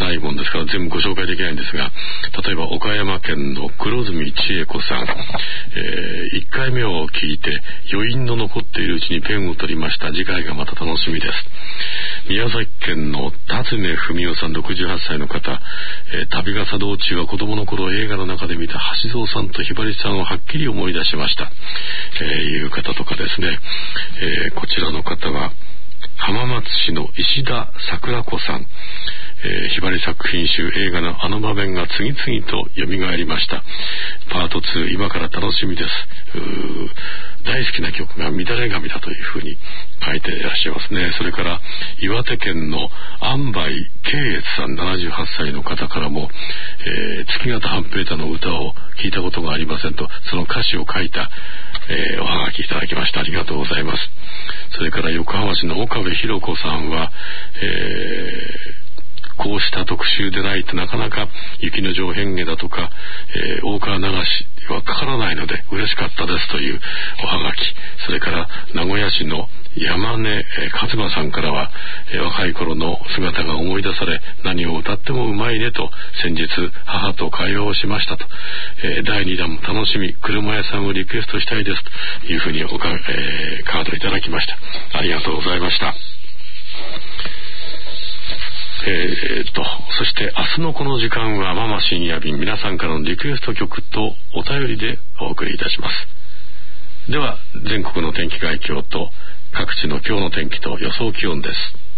ないもんですから全部ご紹介できないんですが、例えば岡山県の黒住千恵子さん、えー、いっかいめを聞いて余韻の残っているうちにペンを取りました。次回がまた楽しみです。宮崎県の辰巳文夫さんろくじゅうはっさいの方、えー、旅が作動中は子供の頃映画の中で見た橋蔵さんとひばりさんをはっきり思い出しました、えー、いう方とかですね、えー、こちらの方は浜松市の石田桜子さん、えー、ひばり作品集映画のあの場面が次々と蘇りました。パートツー今から楽しみです。大好きな曲が乱れ髪だというふうに書いていらっしゃいますね。それから岩手県の安倍慶越さんななじゅうはっさいの方からも、えー、月形半平太の歌を聞いたことがありませんとその歌詞を書いた、えー、おはがきいただきました。ありがとうございます。それから横浜市の岡部博子さんは、えーこうした特集でないとなかなか雪の上変化だとか、えー、大川流しはかからないので嬉しかったですというおはがき。それから名古屋市の山根勝馬さんからは、えー、若い頃の姿が思い出され何を歌ってもうまいねと先日母と会話をしましたと、えー、だいにだんも楽しみ車屋さんをリクエストしたいですというふうにおか、えー、カードいただきました。ありがとうございました。えー、とそして明日のこの時間はママ深夜便、皆さんからのリクエスト曲とお便りでお送りいたします。では全国の天気概況と各地の今日の天気と予想気温です。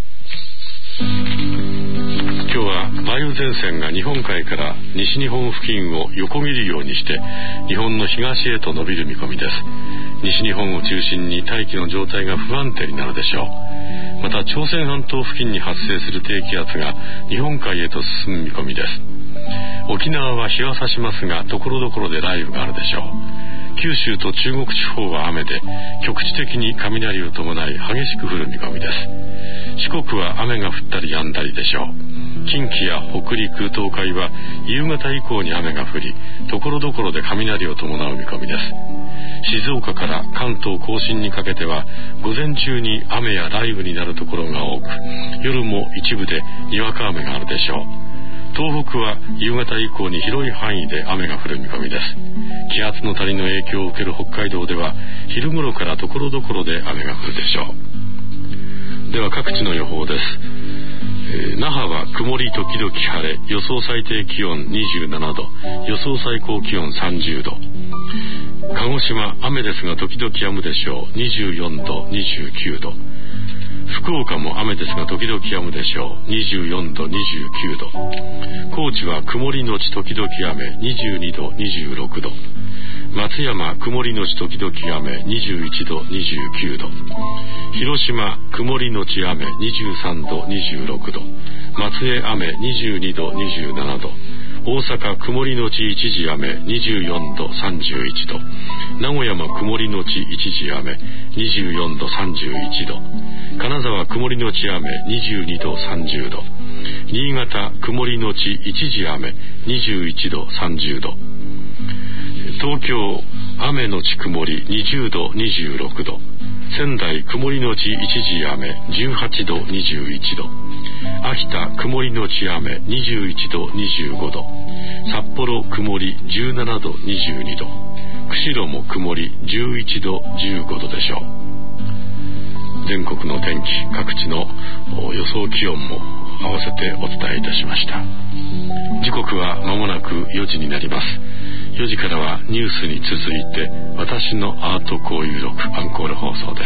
今日は梅雨前線が日本海から西日本付近を横切るようにして日本の東へと伸びる見込みです。西日本を中心に大気の状態が不安定になるでしょう。また朝鮮半島付近に発生する低気圧が日本海へと進む見込みです。沖縄は日は差しますがところどころで雷雨があるでしょう。九州と中国地方は雨で局地的に雷を伴い激しく降る見込みです。四国は雨が降ったり止んだりでしょう。近畿や北陸、東海は夕方以降に雨が降りところどころで雷を伴う見込みです。静岡から関東甲信にかけては午前中に雨や雷雨になるところが多く夜も一部でにわか雨があるでしょう。東北は夕方以降に広い範囲で雨が降る見込みです。気圧の谷の影響を受ける北海道では昼頃からところどころで雨が降るでしょう。では各地の予報です。えー、那覇は曇り時々晴れ、予想最低気温にじゅうななど、予想最高気温さんじゅうど。鹿児島雨ですが時々止むでしょう、にじゅうよんど、にじゅうきゅうど。福岡も雨ですが時々止むでしょう、にじゅうよんど、にじゅうきゅうど。高知は曇りのち時々雨、にじゅうにど、にじゅうろくど。松山曇りのち時々雨、にじゅういちど、にじゅうきゅうど。広島曇りのち雨、にじゅうさんど、にじゅうろくど。松江雨、にじゅうにど、にじゅうななど。大阪曇りのち一時雨、にじゅうよんど、さんじゅういちど。名古屋も曇りのち一時雨、にじゅうよんど、さんじゅういちど。金沢曇りのち雨、にじゅうにど、さんじゅうど。新潟曇りのち一時雨、にじゅういちど、さんじゅうど。東京雨のち曇り、にじゅうど、にじゅうろくど。仙台曇りのち一時雨、じゅうはちど、にじゅういちど。秋田曇りのち雨、にじゅういちど、にじゅうごど。札幌曇り、じゅうななど、にじゅうにど。釧路も曇り、じゅういちど、じゅうごどでしょう。全国の天気、各地の予想気温も合わせてお伝えいたしました。時刻は間もなくよじになります。よじからはニュースに続いて私のアート交友録アンコール放送です。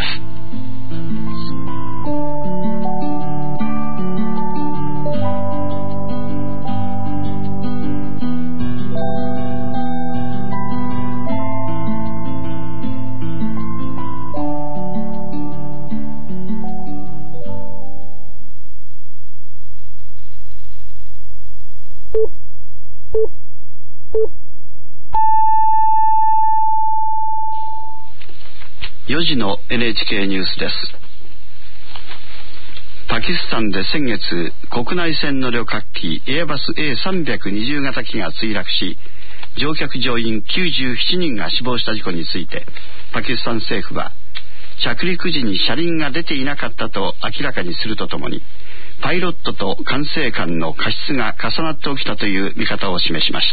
よじの エヌエイチケー ニュースです。パキスタンで先月国内線の旅客機エアバス エーさんびゃくにじゅう 型機が墜落し乗客乗員きゅうじゅうななにんが死亡した事故についてパキスタン政府は着陸時に車輪が出ていなかったと明らかにするとともにパイロットと管制官の過失が重なって起きたという見方を示しました。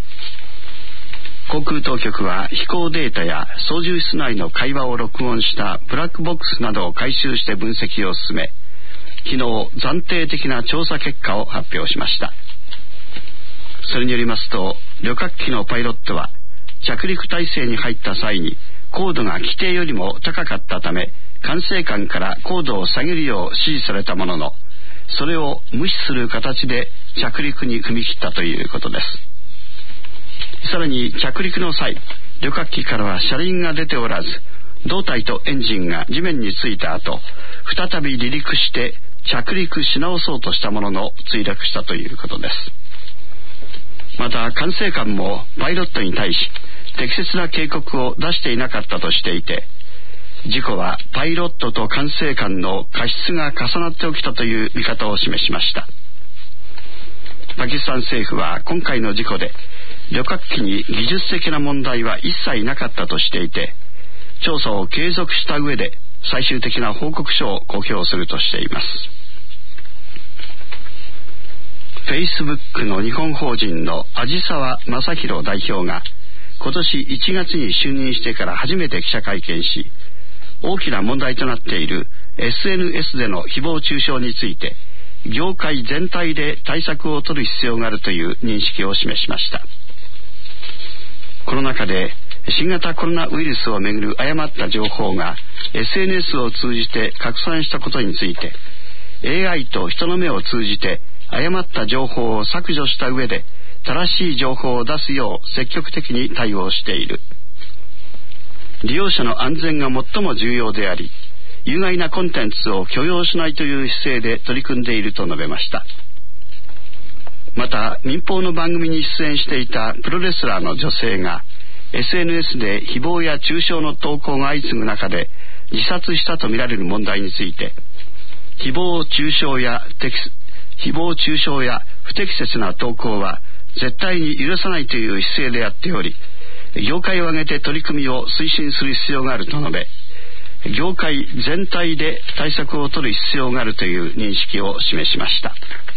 航空当局は飛行データや操縦室内の会話を録音したブラックボックスなどを回収して分析を進め、昨日暫定的な調査結果を発表しました。それによりますと、旅客機のパイロットは着陸態勢に入った際に高度が規定よりも高かったため、管制官から高度を下げるよう指示されたものの、それを無視する形で着陸に踏み切ったということです。さらに着陸の際、旅客機からは車輪が出ておらず、胴体とエンジンが地面についた後、再び離陸して着陸し直そうとしたものの墜落したということです。また管制官もパイロットに対し適切な警告を出していなかったとしていて、事故はパイロットと管制官の過失が重なって起きたという見方を示しました。パキスタン政府は今回の事故で旅客機に技術的な問題は一切なかったとしていて、調査を継続した上で最終的な報告書を公表するとしています。Facebook の日本法人の味沢正弘代表が今年いちがつに就任してから初めて記者会見し、大きな問題となっている エスエヌエス での誹謗中傷について業界全体で対策を取る必要があるという認識を示しました。この中で新型コロナウイルスをめぐる誤った情報が エスエヌエス を通じて拡散したことについて、 エーアイ と人の目を通じて誤った情報を削除した上で正しい情報を出すよう積極的に対応している。利用者の安全が最も重要であり、有害なコンテンツを許容しないという姿勢で取り組んでいると述べました。また民放の番組に出演していたプロレスラーの女性が エスエヌエス で誹謗や中傷の投稿が相次ぐ中で自殺したとみられる問題について、誹謗中傷や誹謗中傷や不適切な投稿は絶対に許さないという姿勢でやっており、業界を挙げて取り組みを推進する必要があると述べ、業界全体で対策を取る必要があるという認識を示しました。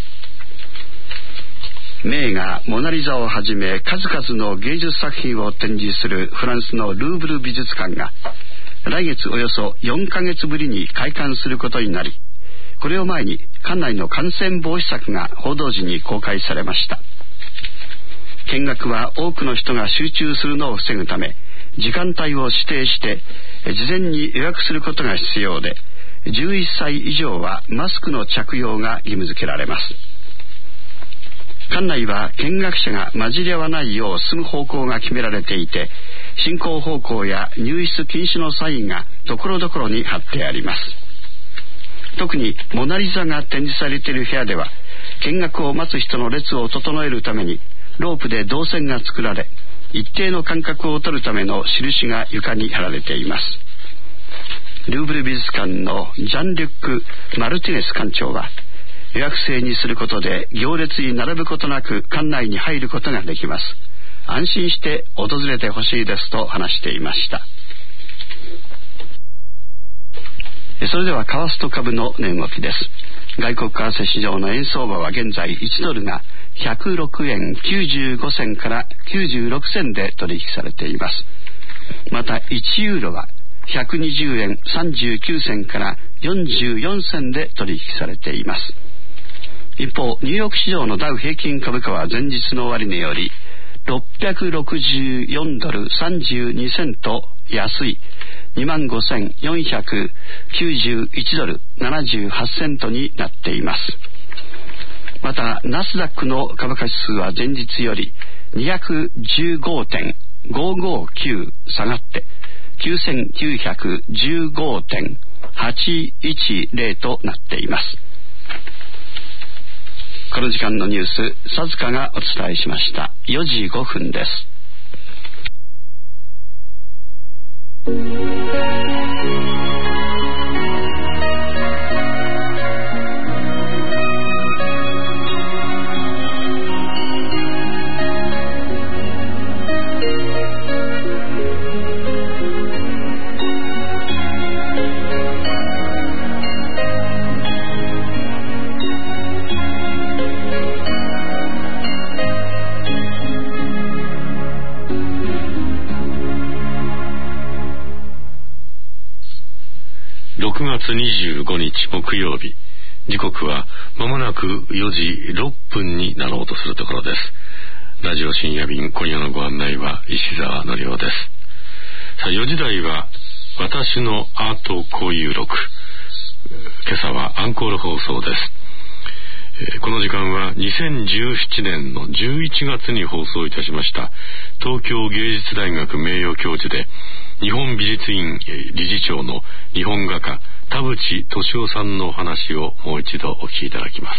名画モナリザをはじめ数々の芸術作品を展示するフランスのルーブル美術館が来月およそよんかげつぶりに開館することになり、これを前に館内の感染防止策が報道時に公開されました。見学は多くの人が集中するのを防ぐため、時間帯を指定して事前に予約することが必要で、じゅういっさい以上はマスクの着用が義務付けられます。館内は見学者が混じり合わないよう進む方向が決められていて、進行方向や入室禁止のサインがところどころに貼ってあります。特にモナリザが展示されている部屋では、見学を待つ人の列を整えるためにロープで動線が作られ、一定の間隔を取るための印が床に貼られています。ルーブル美術館のジャン・リュック・マルティネス館長は、予約制にすることで行列に並ぶことなく館内に入ることができます。安心して訪れてほしいですと話していました。それでは為替と株の値動きです。外国為替市場の円相場は現在いちドルがひゃくろくえんきゅうじゅうごせんからきゅうじゅうろくせんで取引されています。またいちユーロはひゃくにじゅうえんさんじゅうきゅうせんからよんじゅうよんせんで取引されています。一方、ニューヨーク市場のダウ平均株価は前日の終値よりろっぴゃくろくじゅうよんドルさんじゅうにセント安い にまんごせんよんひゃくきゅうじゅういちドルななじゅうはちセントになっています。またナスダックの株価指数は前日より にひゃくじゅうごてんごごきゅう 下がってきゅうせんきゅうひゃくじゅうごてんはちいちゼロ となっています。この時間のニュース、さずかがお伝えしました。よじごふんです。 つにじゅうごにち木曜日、時刻はまもなくよじろっぷんになろうとするところです。ラジオ深夜便、今夜のご案内は石澤則夫です。さあ、よじ台は私のアート交友録。今朝はアンコール放送です。えー、この時間はにせんじゅうななねんのじゅういちがつに放送いたしました東京芸術大学名誉教授で日本美術院理事長の日本画家田淵俊夫さんのお話をもう一度お聞きいただきます。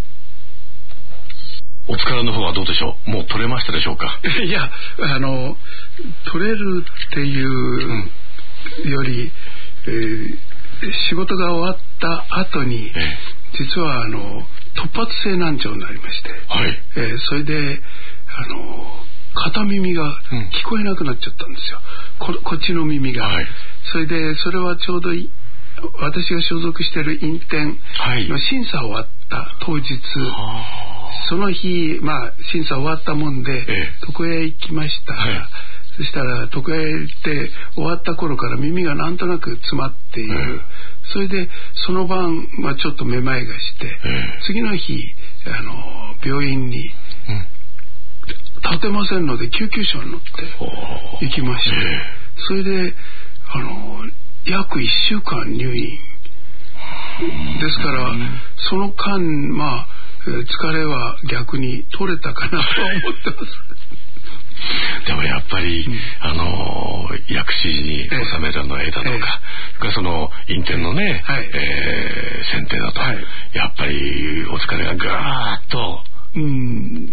お疲れの方はどうでしょう。もう取れましたでしょうか。 いや、あの取れるっていうより、うん、えー、仕事が終わった後に、ええ、実はあの突発性難聴になりまして、はい、えー、それであの片耳が聞こえなくなっちゃったんですよ、うん、こ, こっちの耳が、はい、それでそれはちょうどい私が所属している院展の審査終わった当日、はい、その日、まあ、審査終わったもんで、ええ、床屋へ行きました、はい、そしたら床屋へ行って終わった頃から耳がなんとなく詰まっている、ええ、それでその晩、まあ、ちょっとめまいがして、ええ、次の日あの病院に、うん、立てませんので救急車に乗って行きまして、ええ、それであの約いっしゅうかん入院ですから、うん、その間、まあ、疲れは逆に取れたかなと思ってますでもやっぱり、うん、あの薬師寺に収めるの絵だとか、ええ、その院展のね、はい、えー、選定だと、はい、やっぱりお疲れがガーッと、うん、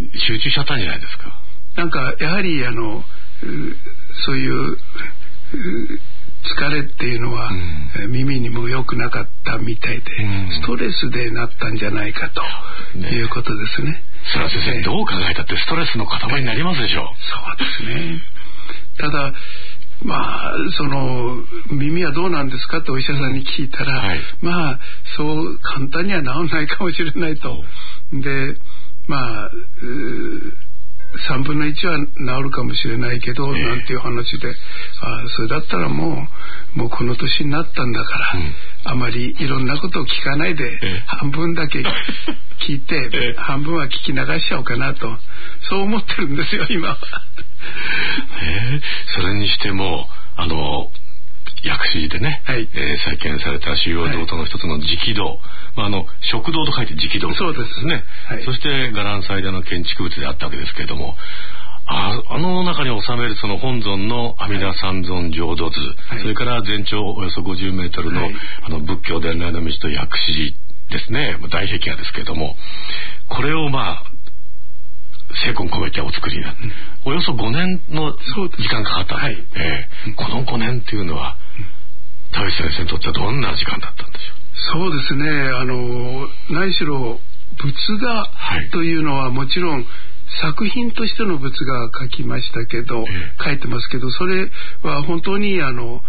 集中しちゃったんじゃないですか。 なんかやはりあのそういう疲れっていうのは、うん、耳にも良くなかったみたいで、うん、ストレスでなったんじゃないかということですね。 それは先生、どう考えたってストレスの塊になりますでしょう。 そうですね。ただまあその耳はどうなんですかってお医者さんに聞いたら、はい、まあそう簡単には治らないかもしれないと。でまあさんぶんのいちは治るかもしれないけど、えー、なんていう話で、あそれだったらもうもうこの年になったんだから、うん、あまりいろんなことを聞かないで、えー、半分だけ聞いて、えー、半分は聞き流しちゃおうかなと、そう思ってるんですよ今はえー、それにしてもあの薬師寺でね、はい、えー、再建された主要堂との一つの直堂、はい、まあ、あの食堂と書いて直堂そうですね、 はい、そして伽藍祭田の建築物であったわけですけれども、あ, あの中に収めるその本尊の阿弥陀三尊浄土図、はい、それから全長およそごじゅうメートルの、はい、あの仏教伝来の道と薬師寺ですね、大壁画ですけれども、これをまあ精魂込めてお作りになって、うん、およそごねんの時間かかった、はい、えー、このごねんっていうのは田淵先生にとってはどんな時間だったんでしょう。そうですね、あの何しろ仏画というのはもちろん作品としての仏画描きましたけど、えー、描いてますけど、それは本当にあの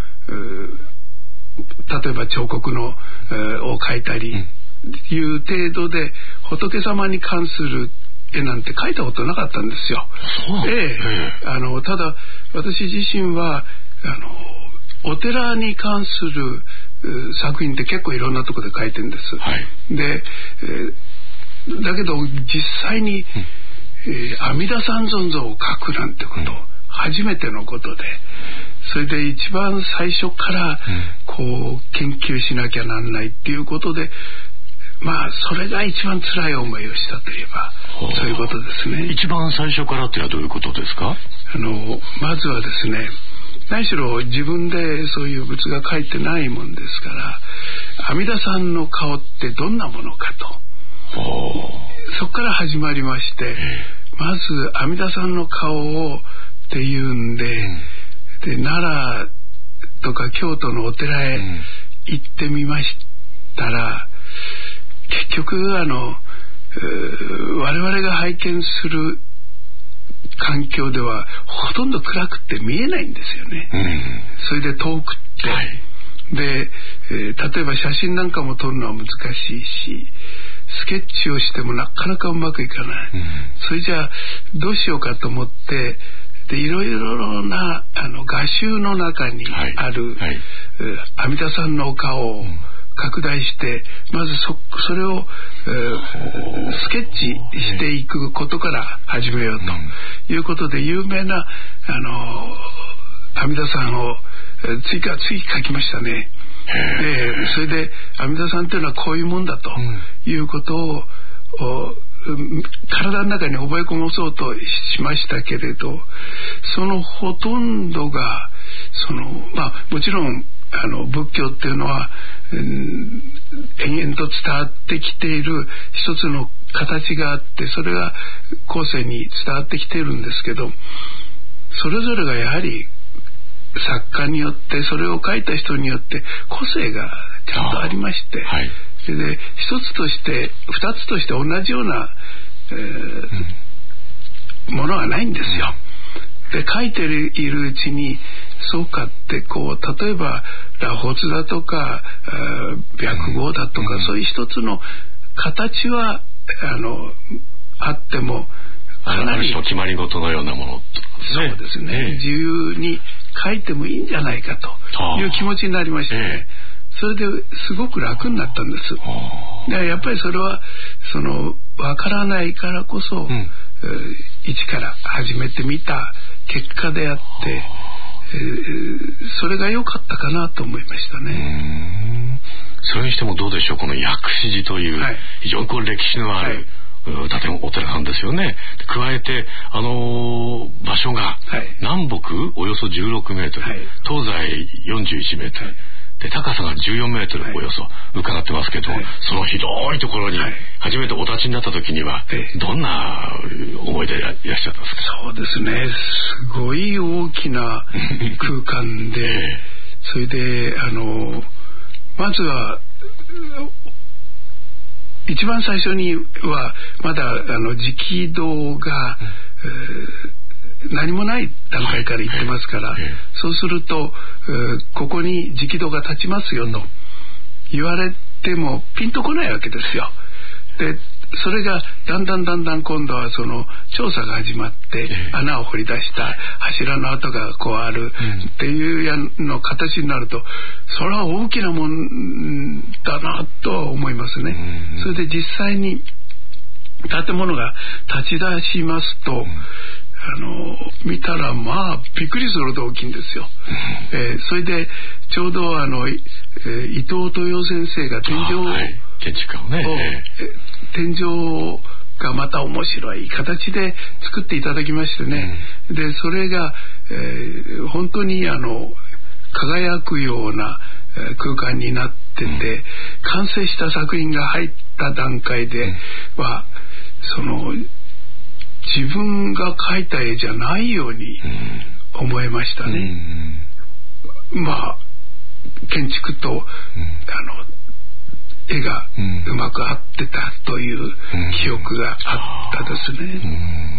例えば彫刻の、えー、を描いたりいう程度で、仏様に関する絵なんて描いたことなかったんですよ。 そう、 ええ、あのただ私自身はあのお寺に関する作品って結構いろんなところで描いてるんです、はい、で、えー、だけど実際に、うん、えー、阿弥陀三尊像を描くなんてこと、うん、初めてのことで、それで一番最初からこう研究しなきゃなんないっていうことで、まあそれが一番辛い思いをしたといえばそういうことですね。 一番最初からってのはどういうことですか。 あのまずはですね、何しろ自分でそういう仏画描いてないもんですから、阿弥陀さんの顔ってどんなものかと、そこから始まりまして、まず阿弥陀さんの顔をっていうんで、うん、で奈良とか京都のお寺へ行ってみましたら、結局あの我々が拝見する環境ではほとんど暗くて見えないんですよね、うん、それで遠くって、はい、で、えー、例えば写真なんかも撮るのは難しいし、スケッチをしてもなかなかうまくいかない、うん、それじゃあどうしようかと思って、でいろいろなあの画集の中にある、はいはい、阿弥陀さんのお顔を拡大してまず そ, それを、えー、スケッチしていくことから始めようということで、有名なあの阿弥陀さんを追加追加書きましたね。えー、それで阿弥陀さんというのはこういうもんだということを、うん、体の中に覚え込まそうとしましたけれど、そのほとんどがその、まあ、もちろんあの仏教っていうのは、うん、延々と伝わってきている一つの形があって、それが後世に伝わってきているんですけど、それぞれがやはり作家によって、それを書いた人によって個性がちゃんとありまして、はい、それで一つとして二つとして同じような、えーうん、ものはないんですよ。で書いているうちにそうかってこう、例えば螺髪だとか白毫だとか、うん、そういう一つの形はあのあってもかなり決まり事のようなもの、ね、 そうですね、ええ、自由に書いてもいいんじゃないかという気持ちになりまして、ね、それですごく楽になったんです。でやっぱりそれはその分からないからこそ、うん、一から始めてみた結果であって、えー、それが良かったかなと思いましたね。 うーん、それにしてもどうでしょう、この薬師寺という、はい、非常にこう歴史のある、はい、建物お寺なんですよね。加えてあのー、場所が南北およそじゅうろくメートル、はい、東西よんじゅういちメートル、はい、で高さがじゅうよんメートルおよそ伺ってますけど、はい、その広いところに初めてお立ちになった時には、はい、どんな思いでいらっしゃったんですか？ そうですね、すごい大きな空間で、えー、それであのまずは一番最初にはまだあの直道が、えー、何もない段階から言ってますから、はいはい、そうすると、えー、ここに直道が立ちますよと言われてもピンとこないわけですよ。でそれがだんだんだんだん今度はその調査が始まって穴を掘り出した柱の跡がこうあるっていうやの形になると、それは大きなもんだなと思いますね。それで実際に建物が立ち出しますと、あの見たらまあびっくりするほど大きいんですよ。えー、それでちょうどあの、えー、伊藤豊先生が天井を、はい、 建築家をね、 えー、天井がまた面白い形で作っていただきましてね、うん、でそれが、えー、本当にあの輝くような空間になってて、うん、完成した作品が入った段階では、うん、その自分が描いた絵じゃないように思えましたね。うん、まあ建築と、うん、あの絵がうまく合ってたという記憶があったですね。うんうん、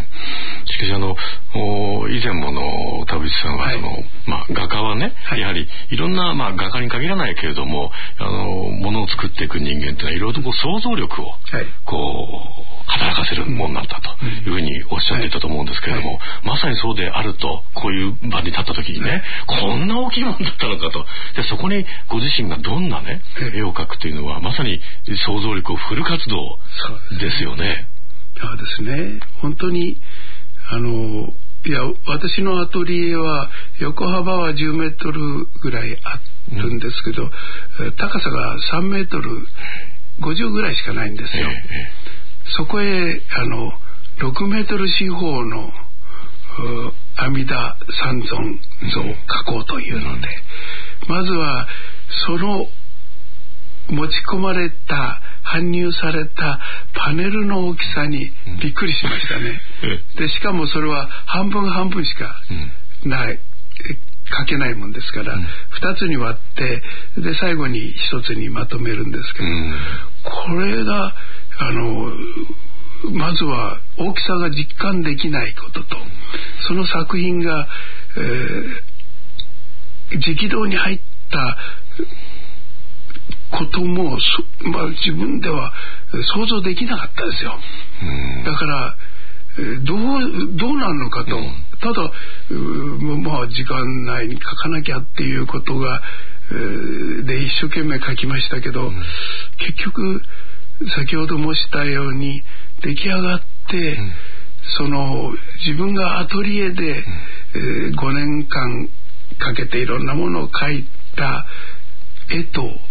しかしあの以前もの田淵さんはその、はい、まあ、画家はね、はい、やはりいろんな、まあ、画家に限らないけれどもあのものを作っていく人間ってのはいろいろとこう想像力を、はい、こう働かせるもんなんだというふうにおっしゃっていたと思うんですけれども、はいはい、まさにそうであると、こういう場に立った時にね、はい、こんな大きいもんだったのかと。でそこにご自身がどんなね、はい、絵を描くというのはまさに想像力をフル活動ですよね。 そうですね。本当にあのいや私のアトリエは横幅はじゅうメートルぐらいあるんですけど、うん、高さがさんメートルごじゅうぐらいしかないんですよ。ええ、そこへあのろくメートル四方の阿弥陀三尊像を描こうというので、うん、まずはその持ち込まれた搬入されたパネルの大きさにびっくりしましたね。でしかもそれは半分半分しかない、書けないもんですから、うん、ふたつに割ってで最後にひとつにまとめるんですけど、うん、これがあのまずは大きさが実感できないことと、その作品が、えー、直道に入ったことも、まあ、自分では想像できなかったですよ。だからどうどうなるのかと、うん、ただまあ時間内に書かなきゃっていうことが、 で一生懸命描きましたけど、うん、結局先ほど申したように出来上がって、うん、その自分がアトリエで、うんえー、ごねんかんかけていろんなものを描いた絵と違う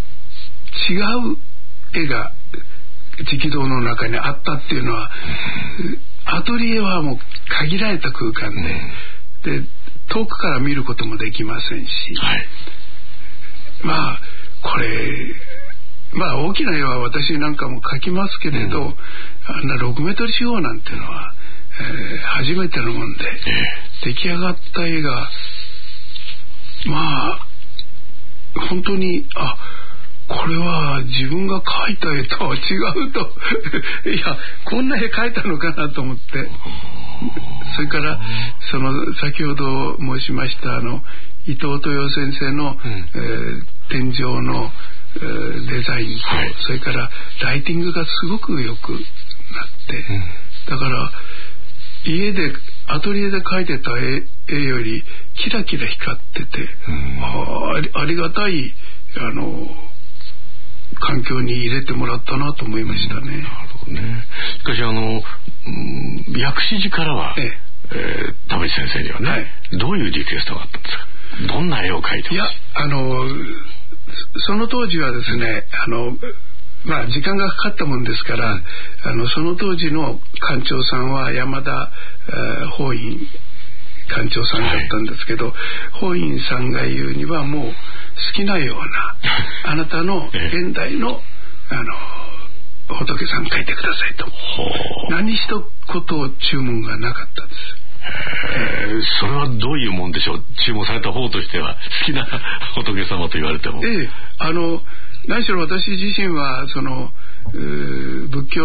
絵が力道の中にあったっていうのは、うん、アトリエはもう限られた空間で、うん、で遠くから見ることもできませんし、はい、まあこれまあ大きな絵は私なんかも描きますけれど、うん、あんなろくメートル四方なんていうのは、えー、初めてのもんで、えー、出来上がった絵がまあ本当にあこれは自分が描いた絵とは違うといやこんな絵描いたのかなと思って、それからその先ほど申しましたあの伊藤豊先生の、うんえー、天井の、えー、デザインと、はい、それからライティングがすごく良くなって、うん、だから家でアトリエで描いてた 絵, 絵よりキラキラ光ってて、うん、あ, あ, りありがたいあの環境に入れてもらったなと思いましたね。うん、なるほどね。しかしあの、うん、薬師寺からは、えええー、田淵先生にはね、はい、どういうリクエストがあったんですか。どんな絵を描いてほしい。いやあのその当時はですねあのまあ時間がかかったもんですから、うん、あのその当時の館長さんは山田法院館長さんだったんですけど、はい、法院さんが言うにはもう好きなようなあなたの現代の、あの仏さん書いてくださいと何一言注文がなかったです。 えー、それはどういうもんでしょう。注文された方としては好きな仏様と言われても、 ええ、あの何しろ私自身はその仏教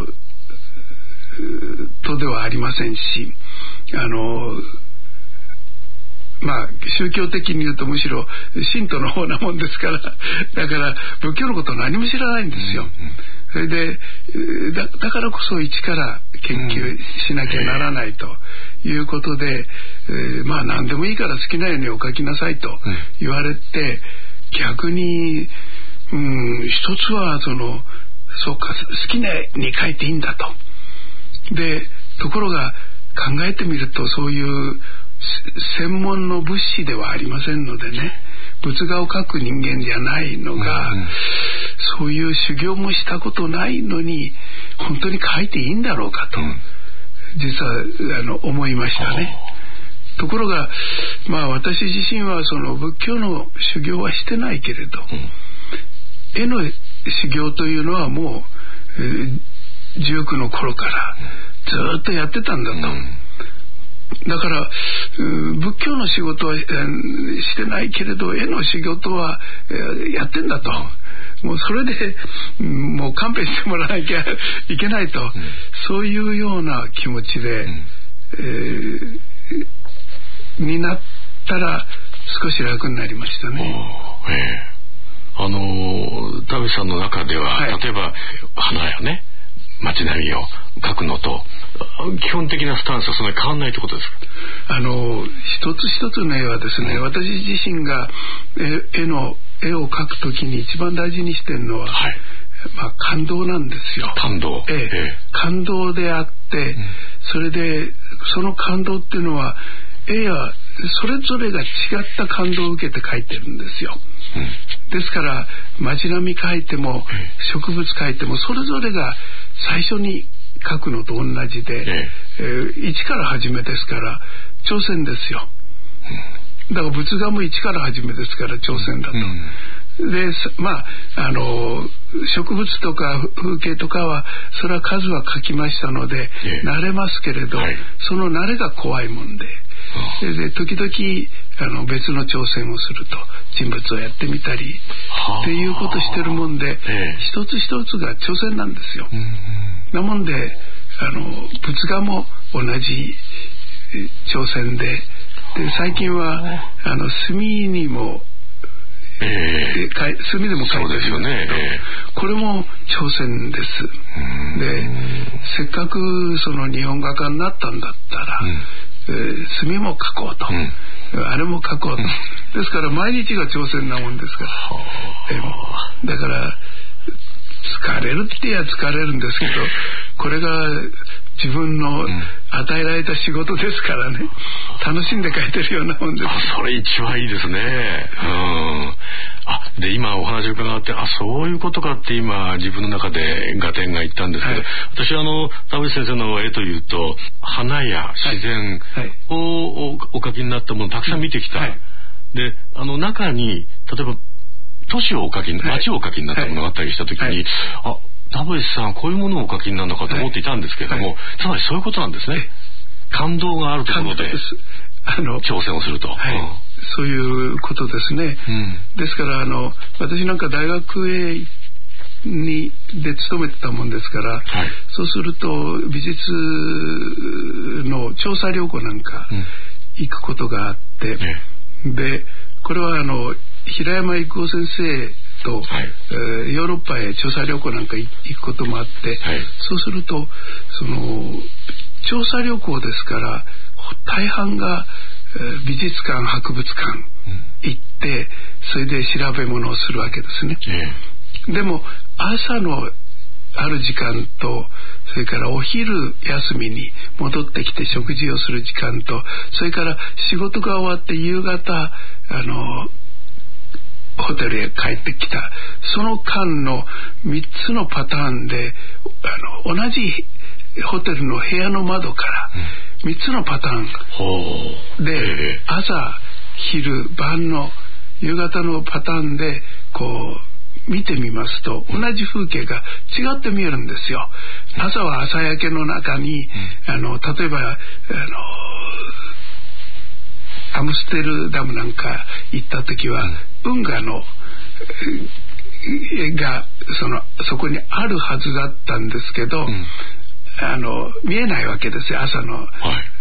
とではありませんしあのまあ宗教的に言うとむしろ神道の方なもんですからだから仏教のことは何も知らないんですよ、うんうん、それで だ, だからこそ一から研究しなきゃならないということで、うんえー、まあ何でもいいから好きなようにお書きなさいと言われて、うん、逆に、うん、一つはそのそうか好きなように書いていいんだと。でところが考えてみるとそういう専門の仏師ではありませんのでね仏画を描く人間じゃないのが、うん、そういう修行もしたことないのに本当に描いていいんだろうかと、うん、実はあの思いましたね。ところがまあ私自身はその仏教の修行はしてないけれど、うん、絵の修行というのはもう、えーじゅうきゅうの頃からずっとやってたんだと、うん、だから、うん、仏教の仕事は、えー、してないけれど絵の仕事は、えー、やってんだともうそれで、うん、もう勘弁してもらわなきゃいけないと、うん、そういうような気持ちで、うんえー、になったら少し楽になりましたね。 あの田淵さんの中では、はい、例えば花やね街並みを描くのと基本的なスタンスはそんなに変わらないということですか。 あの一つ一つの絵はですね、うん、私自身が絵の絵を描くときに一番大事にしてるのは、はいまあ、感動なんですよ。 感動、 ええええ、感動であって、うん、それでその感動っていうのは絵やそれぞれが違った感動を受けて描いてるんですよ、うん、ですから街並み描いても植物描いてもそれぞれが最初に描くのと同じで、えええー、一から始めですから挑戦ですよ、うん、だから仏画も一から始めですから挑戦だと、うん、でまああの植物とか風景とかはそれは数は描きましたので、ええ、慣れますけれど、はい、その慣れが怖いもんでで時々あの別の挑戦をすると人物をやってみたりっていうことしてるもんで、ええ、一つ一つが挑戦なんですよ、うんうん、なもんであの仏画も同じ挑戦で、で最近はあの墨にもえー、墨でも描いてるんですけど、ねえー、これも挑戦です。でせっかくその日本画家になったんだったら、うんえー、墨も描こうと、うんあれも書こうと、うん、ですから毎日が挑戦なもんですから、えだから疲れるってや疲れるんですけど、これが自分の与えられた仕事ですからね、楽しんで書いてるようなもんです。 あ、それ一番いいですね。うん。あ、で今お話を伺って、あ、そういうことかって今自分の中で合点がいったんですけど、はい、私はあの田淵先生の絵というと花や自然を お,、はい、お書きになったものをたくさん見てきた。はい、で、あの中に例えば都市をお書き、街をお書きになったものがあったりしたときに、はいはい、あ、田淵さんこういうものをお書きになるのかと思っていたんですけれども、はいはい、つまりそういうことなんですね。感動があるところであの挑戦をすると、はい、うん、 そういうことですね。うん、ですからあの私なんか大学へにで勤めてたもんですから、はい、そうすると美術の調査旅行なんか行くことがあって、うん、でこれはあの平山郁夫先生と、はい、えー、ヨーロッパへ調査旅行なんか行くこともあって、はい、そうするとその調査旅行ですから大半が、えー、美術館博物館行って、うん、それで調べ物をするわけですね。えー、でも朝のある時間とそれからお昼休みに戻ってきて食事をする時間とそれから仕事が終わって夕方あのホテルへ帰ってきたその間のみっつのパターンであの同じホテルの部屋の窓からみっつのパターンで朝昼晩の夕方のパターンでこう見てみますと同じ風景が違って見えるんですよ。朝は朝焼けの中にあの例えばあのアムステルダムなんか行った時は運河のがそのそこにあるはずだったんですけど、うん、あの見えないわけですよ朝の、はい、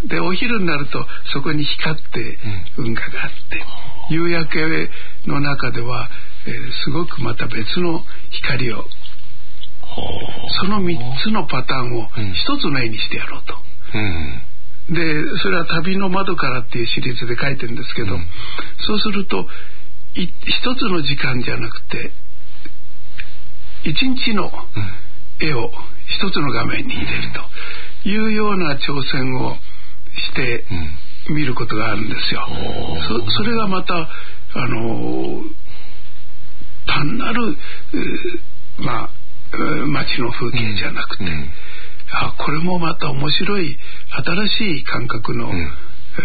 でお昼になるとそこに光って運河があって、うん、夕焼けの中では、えー、すごくまた別の光をそのみっつのパターンを一つの絵にしてやろうと、うん、でそれは旅の窓からっていうシリーズで書いてるんですけど、うん、そうすると一つの時間じゃなくて一日の絵を一つの画面に入れるというような挑戦をして見ることがあるんですよ。そ, それがまたあの単なる、えー、まあ街の風景じゃなくて、うん、あこれもまた面白い新しい感覚の、うん、えー、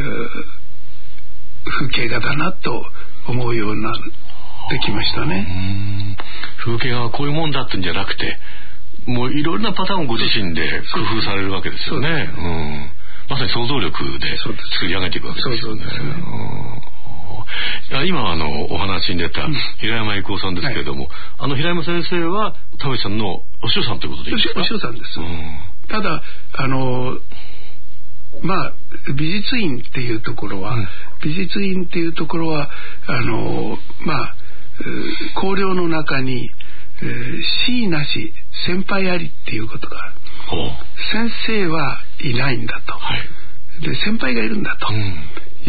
風景画だなと思うようになってきましたね。 うん、風景画はこういうもんだってんじゃなくてもういろいろなパターンをご自身で工夫されるわけですよね。うん、まさに想像力で作り上げていくわけですよね。今あのお話に出た平山郁夫さんですけれども、はい、あの平山先生は田淵さんのお師匠さんということでいいですか？ お師匠さんです、うん、ただあのまあ美術院っていうところは、うん、美術院っていうところはあのまあ綱領の中にえー、師なし先輩ありっていうことがある。先生はいないんだと、はい、で先輩がいるんだと、うん、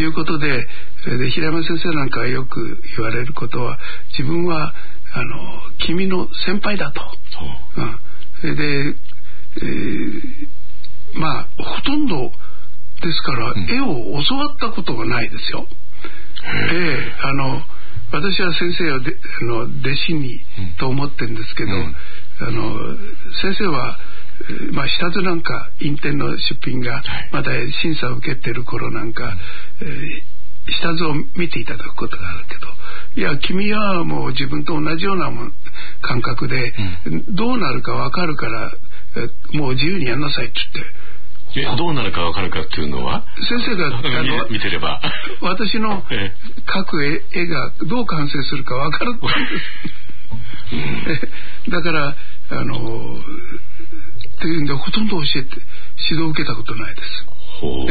いうことで、で平山先生なんかがよく言われることは自分はあの君の先輩だと、うん、それで、えー、まあほとんどですから、うん、絵を教わったことがないですよ。であの私は先生をであの弟子に、うん、と思ってるんですけど、うん、あの先生は、まあ、下津なんか院展の出品がまだ審査を受けてる頃なんか、えー、下津を見ていただくことがあるけど、いや君はもう自分と同じような感覚で、うん、どうなるか分かるからもう自由にやんなさいって言って。 どうなるか分かるかっていうのは先生があの見てれば私の描く 絵, 絵がどう完成するか分かるんですだからあのっていうんでほとんど教えて指導を受けたことないです。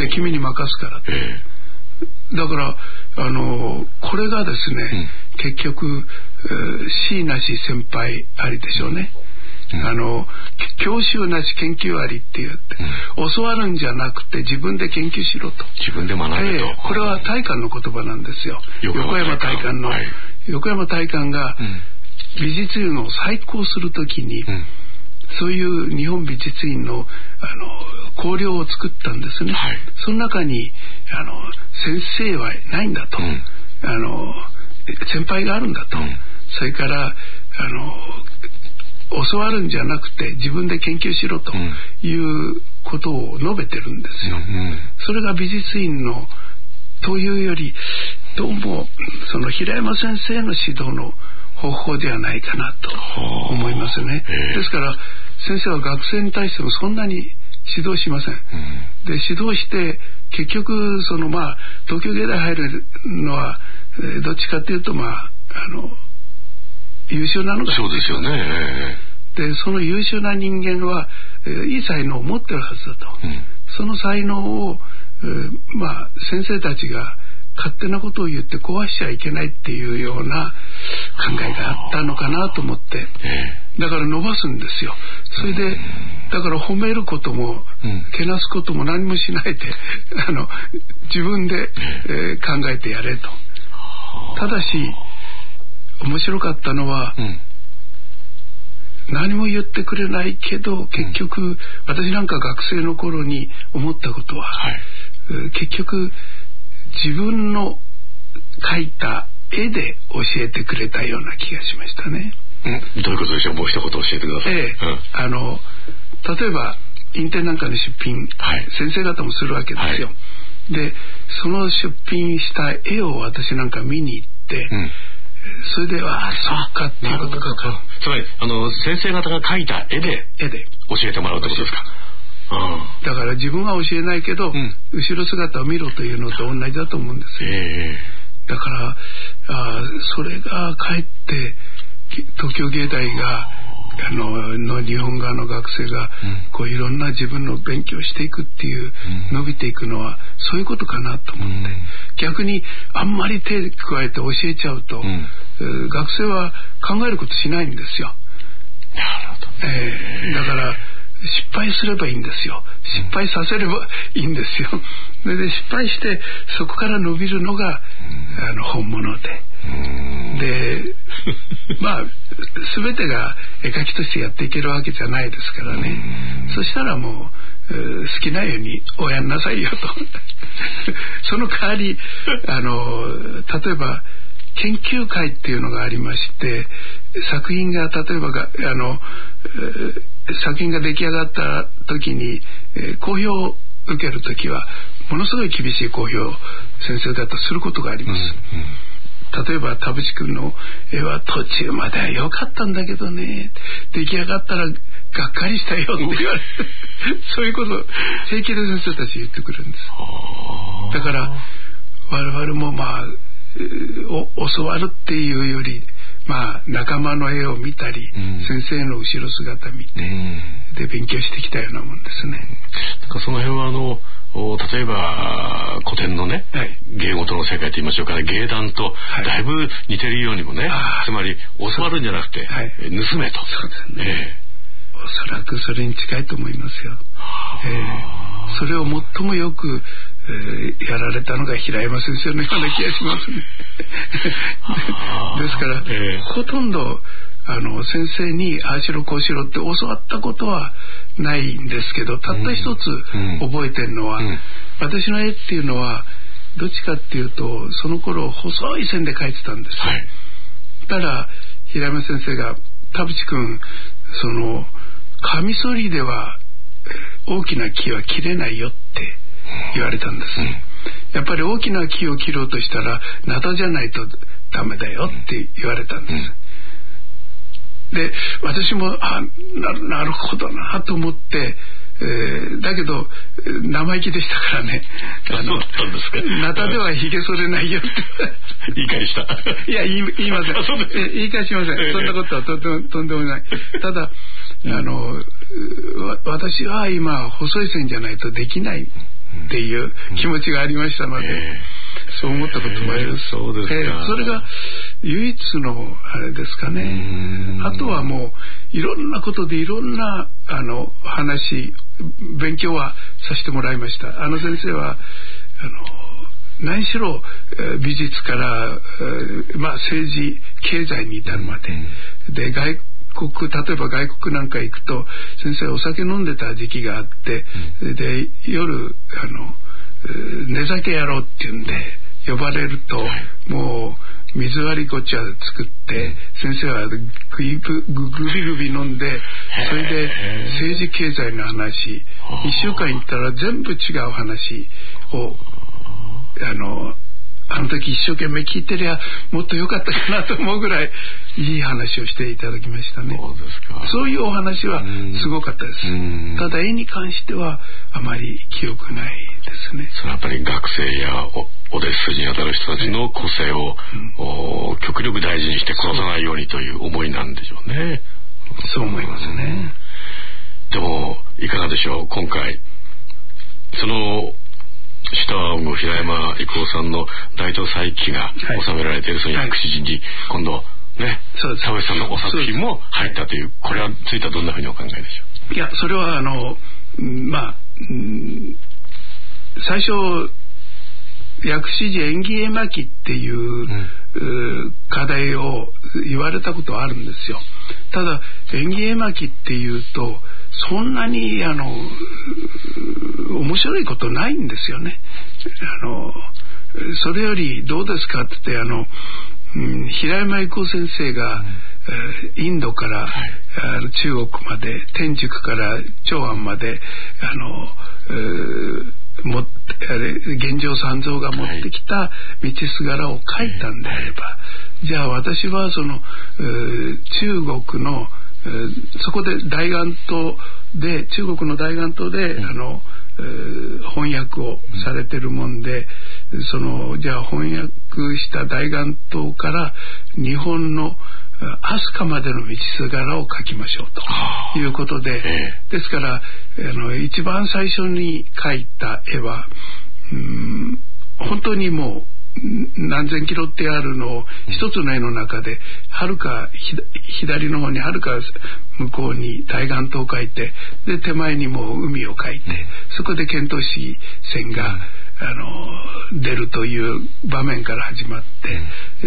で君に任すからって、えー、だからあのこれがですね、うん、結局、えー、師なし先輩ありでしょうね。 うん、あの教習なし研究ありって言って、うん、教わるんじゃなくて自分で研究しろと、 自分で学べと、えー、 これは大観の言葉なんですよ。横山大観の、はい、横山大観が美術院を再興するときに、うん、そういう日本美術院のあの綱領を作ったんですね、はい、その中にあの先生はないんだと、うん、あの先輩があるんだと、うん、それからあの教わるんじゃなくて自分で研究しろということを述べてるんですよ、うん、それが美術院のというよりどうもその平山先生の指導の方法ではないかなと思いますね。ですから先生は学生に対してもそんなに指導しません、うん、で指導して結局そのまあ東京芸大入るのは、えー、どっちかというとまああの優秀なのがそうですよね。 でその優秀な人間は、えー、いい才能を持ってるはずだと、うん、その才能を、えー、まあ先生たちが勝手なことを言って壊しちゃいけないっていうような考えがあったのかなと思って、だから伸ばすんですよ。それでだから褒めることもけなすことも何もしないであの自分で、えー、考えてやれと。ただし面白かったのは、うん、何も言ってくれないけど結局、うん、私なんか学生の頃に思ったことは、はい、結局自分の描いた絵で教えてくれたような気がしましたね。 うん、どういうことでしょう。もう一言教えてください。ええ、うん、 あの例えば院展なんかの出品、はい、先生方もするわけですよ、はい、でその出品した絵を私なんか見に行って、うん、それではそうかっていうことか。 つまりあの先生方が描いた絵で絵で教えてもらうってことですか。 だから自分は教えないけど、うん、後ろ姿を見ろというのと同じだと思うんですよ、えー、だからあそれがかえって東京芸大があのの日本側の学生が、うん、こういろんな自分の勉強していくっていう、うん、伸びていくのはそういうことかなと思って、うん、逆にあんまり手加えて教えちゃうと、うん、学生は考えることしないんですよ。 なるほど、 えー、だから失敗すればいいんですよ。失敗させればいいんですよ。で、で失敗してそこから伸びるのが、うん、あの本物で、うん、でまあ全てが絵描きとしてやっていけるわけじゃないですからね、うん、そしたらもう好きなようにおやんなさいよとその代わりあの例えば研究会っていうのがありまして、作品が例えばがあの作品が出来上がった時に、えー、公表を受ける時はものすごい厳しい公表を先生方することがあります、うんうん、例えば田淵君の絵は途中までは良かったんだけどね、出来上がったらがっかりしたよって言われてそういうことを平気で先生たち言ってくるんです。だから我々もまあ教わるっていうよりまあ仲間の絵を見たり、うん、先生の後ろ姿見て、うん、で勉強してきたようなもんですね。 だからその辺はあの例えば古典のね、はい、芸事の世界と言いましょうかね、芸談とだいぶ似てるようにもね、はい、つまり教わるんじゃなくて、はい、盗めと。 そうですね、えー、おそらくそれに近いと思いますよ、えー、それを最もよくえー、やられたのが平山先生のような気がしますねですから、えー、ほとんどあの先生にああしろこうしろって教わったことはないんですけど、たった一つ覚えてるのは、うんうん、私の絵っていうのはどっちかっていうとその頃細い線で描いてたんですよ、はい、ただ平山先生が田淵君そのカミソリでは大きな木は切れないよって言われたんです、うん、やっぱり大きな木を切ろうとしたらナタじゃないとダメだよって言われたんです、うん、で私もあ な, なるほどなと思って、えー、だけど生意気でしたからね、 あのナタではひげ剃れないよって言い返したいや 言, い言いませんえ言い返しません、えー、そんなことはとんでもとんでもない。ただあの私は今細い線じゃないとできないっていう気持ちがありましたので、うん、そう思ったこともあります、 えー、そうですか、えー、 それが唯一のあれですかね。あとはもういろんなことでいろんなあの話勉強はさせてもらいました。あの先生はあの何しろ美術から、まあ、政治経済に至るまで、うん、で外国例えば外国なんか行くと先生お酒飲んでた時期があって、うん、で夜あの寝酒やろうっていうんで呼ばれると、はい、もう水割りこっちは作って、うん、先生はグイググビグビ飲んでそれで政治経済の話いっしゅうかん行ったら全部違う話をあのあの時一生懸命聞いてりゃもっと良かったかなと思うぐらいいい話をしていただきましたね。 そうですか。 そういうお話はすごかったです。ただ絵に関してはあまり記憶ないですね。 それはやっぱり学生やおお弟子筋にあたる人たちの個性を、うん、極力大事にして殺さないようにという思いなんでしょうね。 そう思いますね。 でもいかがでしょう、今回その下の平山郁夫さんの大東祭記が収められているその薬師寺に今度ね、田淵さんのお作品も入ったという、これはついてはどんなふうにお考えでしょう。いや、それはあのまあ、うん、最初薬師寺縁起絵巻っていう、うん、課題を言われたことはあるんですよ。ただ縁起絵巻っていうとそんなにあの面白いことないんですよね。あのそれよりどうですかって言ってあの、うん、平山郁夫先生が、うん、インドから、はい、あの中国まで天竺から長安まであのもあれ玄奘三蔵が持ってきた道すがらを書いたんであれば、はい、じゃあ私はその中国のそこで大願島で中国の大願島で、うん、あの翻訳をされてるもんで、そのじゃあ翻訳した大願島から日本の飛鳥までの道すがらを描きましょうということで、ですからあの一番最初に描いた絵はうん本当にもう何千キロってあるのを一つの絵の中ではるか左の方にはるか向こうに大願島を描いて、で手前にもう海を描いて、そこで遣唐使船があの出るという場面から始まって、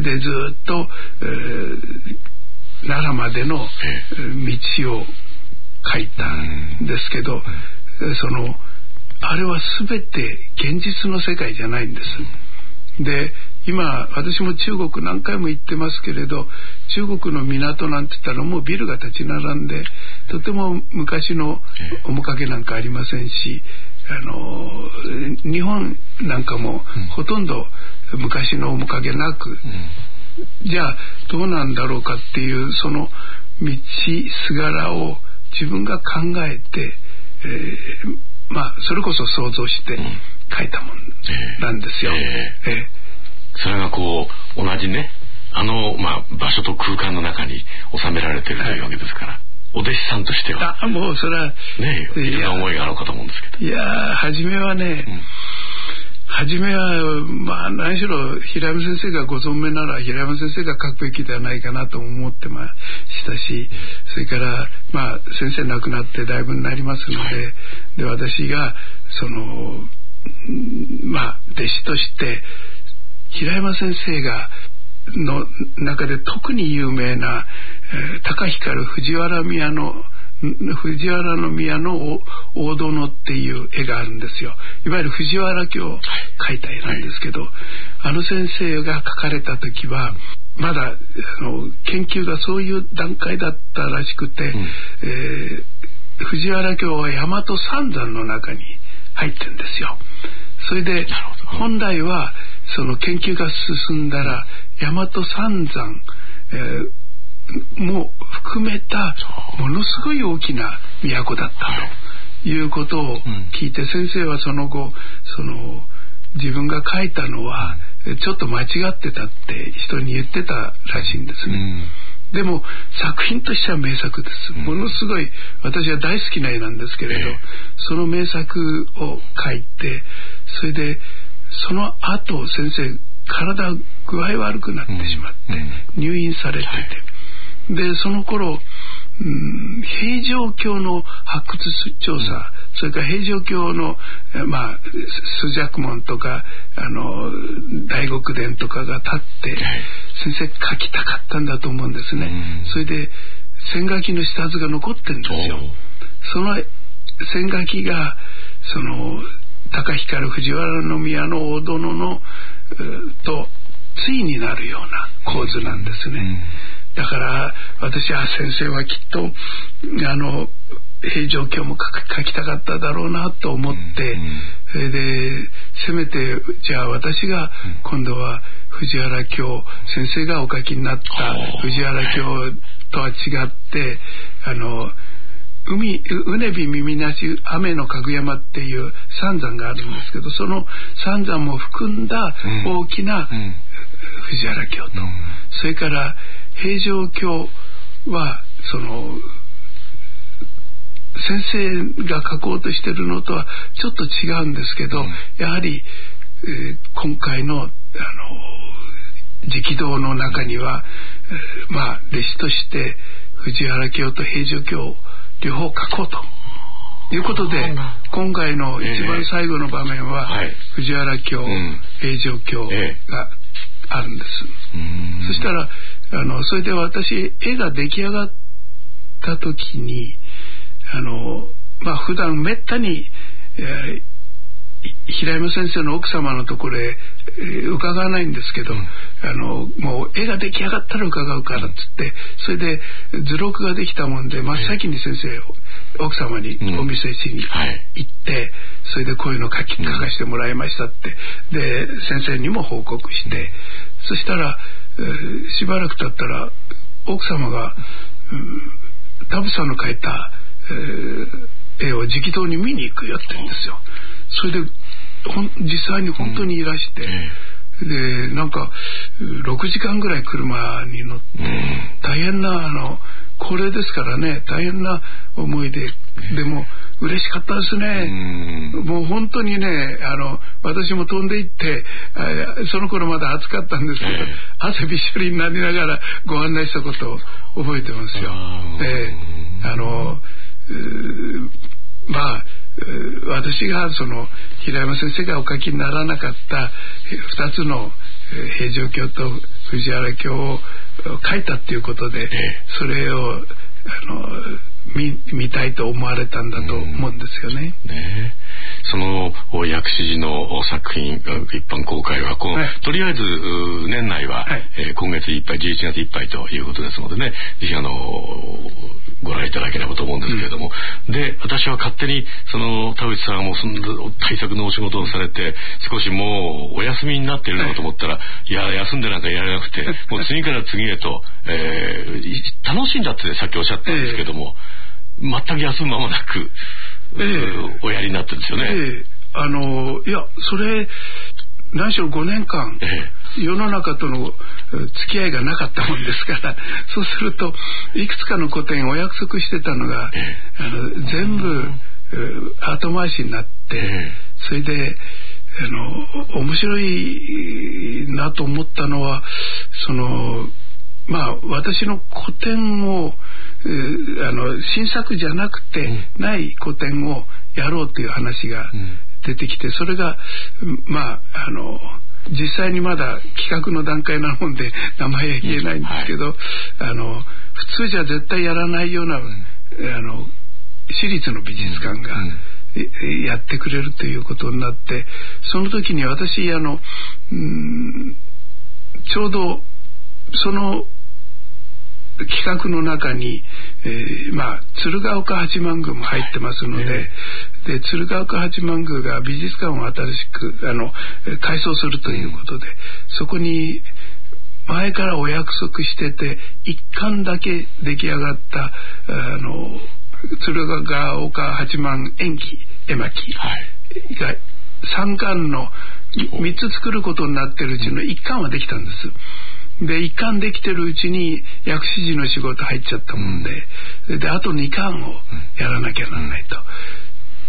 でずっと、えー、奈良までの道を描いたんですけど、そのあれは全て現実の世界じゃないんです。で今私も中国何回も行ってますけれど、中国の港なんて言ったらもうビルが立ち並んでとても昔の面影なんかありませんし、あの日本なんかもほとんど昔の面影なく、うん、じゃあどうなんだろうかっていうその道すがらを自分が考えて、えー、まあそれこそ想像して書いたもんなんですよ。えーえーえーそれがこう同じねあの、まあ、場所と空間の中に収められているというわけですから、はい、お弟子さんとしてはあもうそれはねえいろんな思いがあろうかと思うんですけど、 いや初めはね、うん、初めはまあ何しろ平山先生がご存命なら平山先生が書くべきではないかなと思ってましたし、それからまあ先生亡くなってだいぶになりますので、はい、で私がそのまあ弟子として平山先生がの中で特に有名な、えー、高光藤原宮の藤原の宮の大殿っていう絵があるんですよ。いわゆる藤原家を描いた絵なんですけど、はいはい、あの先生が描かれた時はまだあの研究がそういう段階だったらしくて、うんえー、藤原家は大和三山の中に入ってるんですよ。それで本来はその研究が進んだら大和三山、えー、も含めたものすごい大きな都だったということを聞いて、先生はその後その自分が書いたのはちょっと間違ってたって人に言ってたらしいんですね、うん、でも作品としては名作です。ものすごい私は大好きな絵なんですけれど、えー、その名作を書いて、それでその後先生体具合悪くなってしまって、うん、入院されてて、はい、でその頃、うん、平城京の発掘調査、うん、それから平城京の、まあ、朱雀門とかあの大極殿とかが建って、はい、先生書きたかったんだと思うんですね、うん、それで線書きの下図が残ってるんですよ。その線書きがその高光藤原宮の大殿のと対になるような構図なんですね、うん、だから私は先生はきっとあの平城京も書きたかっただろうなと思って、うんそれでせめてじゃあ私が今度は藤原京先生がお書きになった藤原京とは違ってあの海うねび耳なし雨のかぐ山っていう三山があるんですけど、その三山も含んだ大きな藤原京と、うん、それから平城京はその先生が書こうとしているのとはちょっと違うんですけど、うん、やはり、えー、今回のあの直道の中には、えー、まあ弟子として藤原京と平城京両方書こうということで、今回の一番最後の場面は、えーはい、藤原京、うん、平城京があるんです、えー、そしたらあのそれで私絵が出来上がった時にあのまあ普段めったに、えー、平山先生の奥様のところへ、えー、伺わないんですけど、うん、あのもう絵が出来上がったら伺うからっつってそれで図録ができたもんで真っ先に先生奥様にお見せしに行って、うんはい、それでこういうの書き書かせてもらいましたってで先生にも報告して、うん、そしたら、えー、しばらく経ったら奥様が、うん、田淵さんの描いたえー、絵を直道に見に行くよって言うんですよ。それでほん実際に本当にいらして、うん、でなんかろくじかんぐらい車に乗って、うん、大変なあの高齢ですからね大変な思いで、でも嬉しかったですね、うん、もう本当にねあの私も飛んで行ってその頃まだ暑かったんですけど、えー、汗びっしょりになりながらご案内したことを覚えてますよ。えー、あのまあ私がその平山先生がお書きにならなかったふたつの平城京と藤原京を書いたっていうことで、それをあの 見, 見たいと思われたんだと思うんですよね。 うんねその薬師寺の作品一般公開はこう、はい、とりあえず年内は、はいえー、今月いっぱいじゅういちがついっぱいということですのでねぜひあのご覧いただければと思うんですけれども、うん、で私は勝手にその田淵さんもその対策のお仕事をされて少しもうお休みになっているのかと思ったら、はい、いや休んでなんかいられなくてもう次から次へと、えー、楽しんだってさっきおっしゃったんですけども、えー、全く休む間もなくえー、おやりになってるんですよね。 えー、あのいやそれ何しろごねんかん、えー、世の中との付き合いがなかったもんですからそうするといくつかの古典お約束してたのが、えー、あの全部、えー、後回しになって、えー、それであの面白いなと思ったのはそのまあ私の古典をあの新作じゃなくてない古典をやろうという話が出てきてそれがまああの実際にまだ企画の段階なもんで名前は言えないんですけど、うんはい、あの普通じゃ絶対やらないような、うん、あの私立の美術館が、うん、やってくれるということになってその時に私あのうんちょうどその企画の中に、えー、まあ鶴岡八幡宮も入ってますので、はいえー、で鶴岡八幡宮が美術館を新しくあの改装するということで、うん、そこに前からお約束してて一巻だけ出来上がったあの鶴岡八幡延期絵巻が三巻のみっつ作ることになってるうちの一巻はできたんです。で一巻できてるうちに薬師寺の仕事入っちゃったもんで、うん、であと二巻をやらなきゃならないと、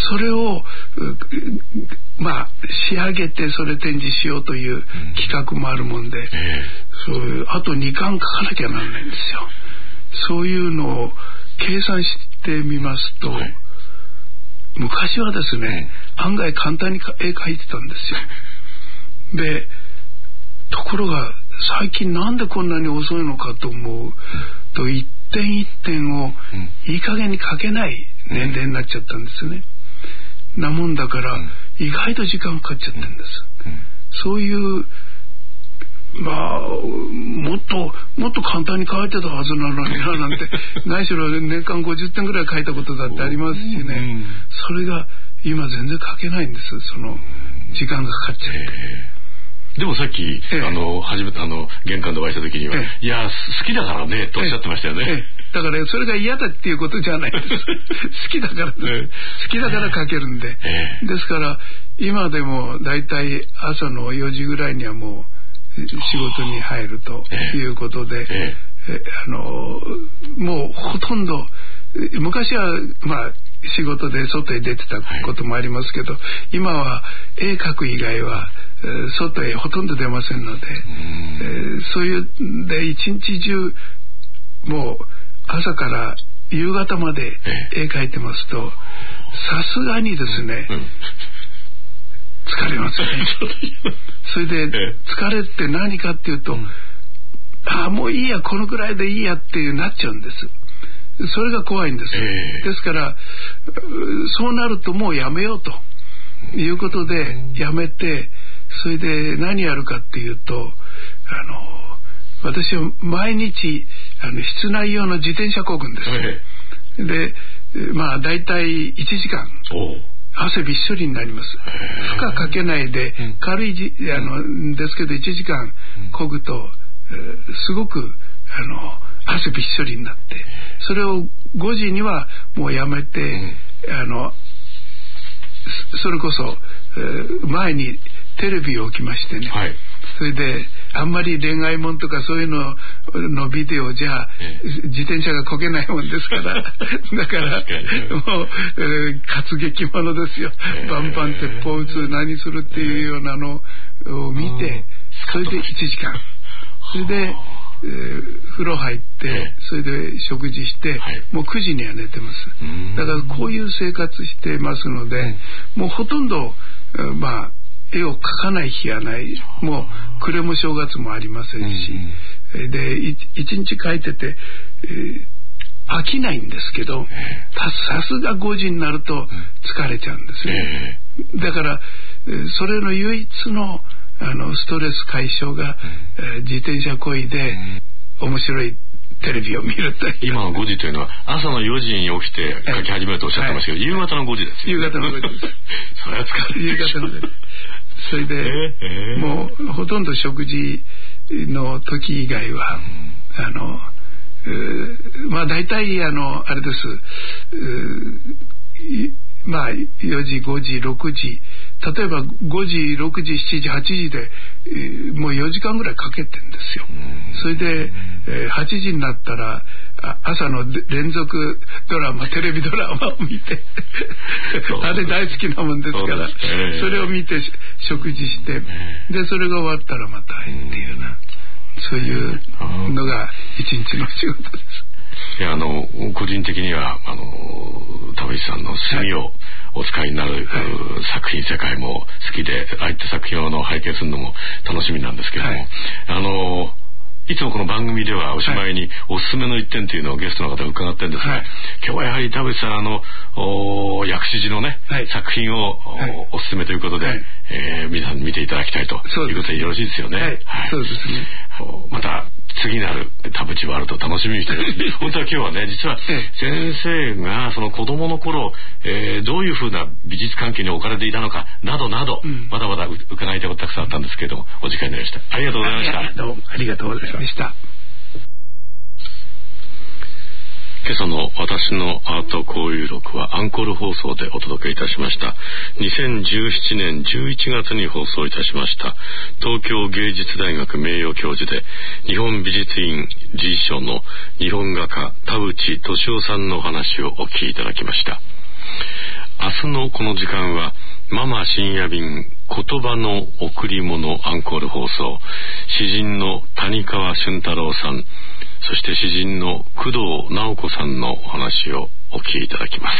それをまあ仕上げてそれ展示しようという企画もあるもんで、うん、そういうあとにかん書かなきゃならないんですよ。そういうのを計算してみますと、はい、昔はですね、うん、案外簡単に絵描いてたんですよ。でところが最近なんでこんなに遅いのかと思うと、一点一点をいい加減に描けない年齢になっちゃったんですね。なもんだから意外と時間かかっちゃってるんです。そういうまあもっともっと簡単に描いてたはずなのにななんて何しろ年間ごじゅってんぐらい描いたことだってありますしね。それが今全然描けないんです。その時間がかかっちゃって。 でもさっき、ええ、あの初めてあの玄関でお会いした時には、ええ、いや好きだからねとおっしゃってましたよね。ええ、 だからそれが嫌だっていうことじゃないです好きだからです、ええ、好きだから描けるんで、ええ、ですから今でもだいたい朝のよじぐらいにはもう仕事に入るということで、えええあのもうほとんど昔はまあ仕事で外へ出てたこともありますけど、はい、今は絵描く以外は外へほとんど出ませんので、えー、そういうで一日中もう朝から夕方まで絵描いてますと、さすがにですね、うん、疲れますね。それで疲れって何かっていうと、うん、ああもういいやこのくらいでいいやっていうなっちゃうんです。それが怖いんです。えー、ですからそうなるともうやめようということでやめて、それで何やるかっていうと、あの私は毎日あの室内用の自転車こぐんです。えー、でまあだいたいいちじかん汗びっしょりになります。負荷かけないで軽いじあのですけどいちじかんこぐと、えー、すごくあの汗びっしょりになって、それをごじにはもうやめて、うん、あのそれこそ、えー、前にテレビを置きましてね、はい、それであんまり恋愛もんとかそういうののビデオじゃ、えー、自転車がこげないもんですからだからもう、えー、活劇ものですよ、えー、バンバン鉄砲撃つ何するっていうようなのを見て、それでいちじかん、それでえー、風呂入って、ええ、それで食事して、はい、もうくじには寝てます。だからこういう生活してますので、うん、もうほとんど、まあ、絵を描かない日はない。もう暮れも正月もありませんし、うん、でい一日描いてて、えー、飽きないんですけど、ええ、さすがごじになると疲れちゃうんですね。え、だからそれの唯一のあのストレス解消が、うんえー、自転車こいで、うん、面白いテレビを見るという。 今のごじというのは朝のよじに起きて書き始めるとおっしゃってましたけど、はい、夕方のごじですよ、ね、 夕方のごじですそれは疲れて夕方のごじそれで、えー、もうほとんど食事の時以外は、うん、あのまあ大体あのあれですまあよじごじろくじ例えばごじろくじしちじはちじで、えー、もうよじかんぐらいかけてんですよ。それで、えー、はちじになったら朝の連続ドラマテレビドラマを見てあれ大好きなもんですからそれを見て食事してでそれが終わったらまたっていうなそういうのが一日の仕事です。 いやあの個人的にはあの田淵さんの墨をお使いになる、はい、作品世界も好きでああいった作品をの拝見するのも楽しみなんですけれども、はい、あのいつもこの番組ではおしまいにおすすめの一点というのをゲストの方に伺ってるんですが、はい、今日はやはり田淵さんあの薬師寺のね、はい、作品を、はい、おすすめということで、はいえー、皆さんに見ていただきたいということでよろしいですよね。 はいはい、そうですね。 また次なる田淵ワールド楽しみにしています本当は今日はね実は先生がその子供の頃、えー、どういうふうな美術関係に置かれていたのかなどなど、うん、まだまだ伺いたいことたくさんあったんですけれどもお時間になりました。ありがとうございました。 どうもありがとうございました。 今朝の私のアート交流録はアンコール放送でお届けいたしました。にせんじゅうななねんじゅういちがつに放送いたしました東京芸術大学名誉教授で日本美術院理事長の日本画家田淵俊夫さんのお話をお聞きいただきました。 明日のこの時間はママ深夜便言葉の贈り物アンコール放送、詩人の谷川俊太郎さん、そして詩人の工藤直子さんのお話をお聞きいただきます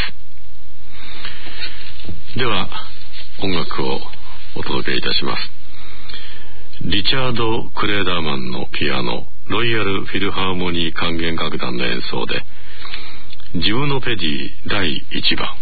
。では音楽をお届けいたします。リチャード・クレーダーマンのピアノ、ロイヤルフィルハーモニー管弦楽団の演奏でジムノペディだいいちばん。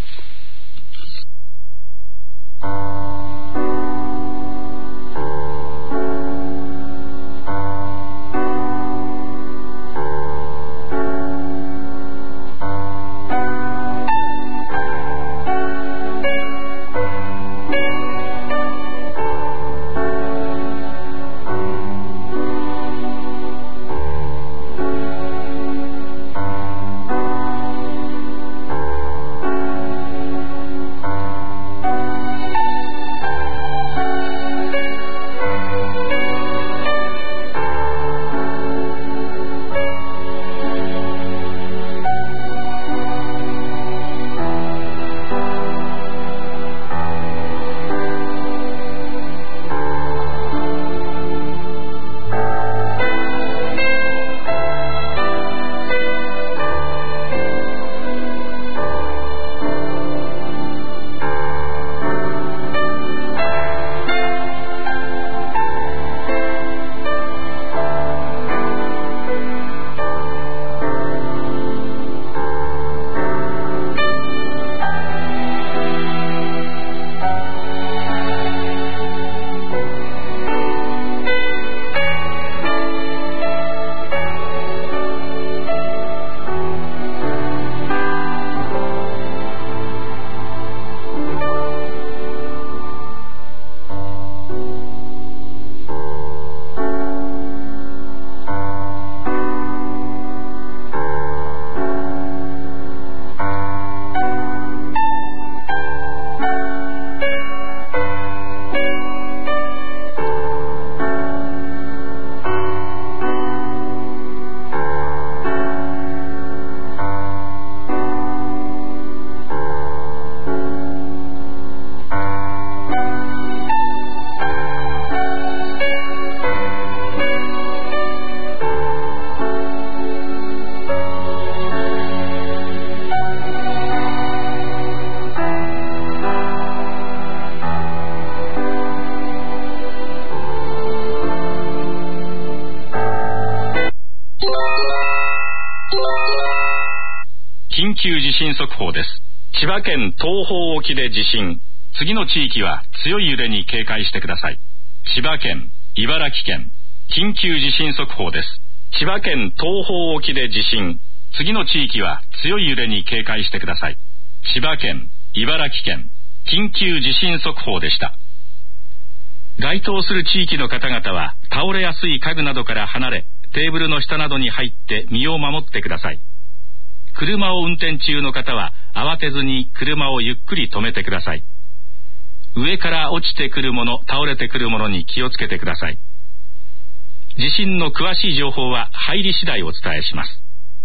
緊急地震速報です。千葉県東方沖で地震。次の地域は強い揺れに警戒してください。千葉県、茨城県、緊急地震速報です。千葉県東方沖で地震。次の地域は強い揺れに警戒してください。千葉県、茨城県、緊急地震速報でした。該当する地域の方々は倒れやすい家具などから離れ、テーブルの下などに入って身を守ってください。車を運転中の方は慌てずに車をゆっくり止めてください。上から落ちてくるもの、倒れてくるものに気をつけてください。地震の詳しい情報は入り次第お伝えします。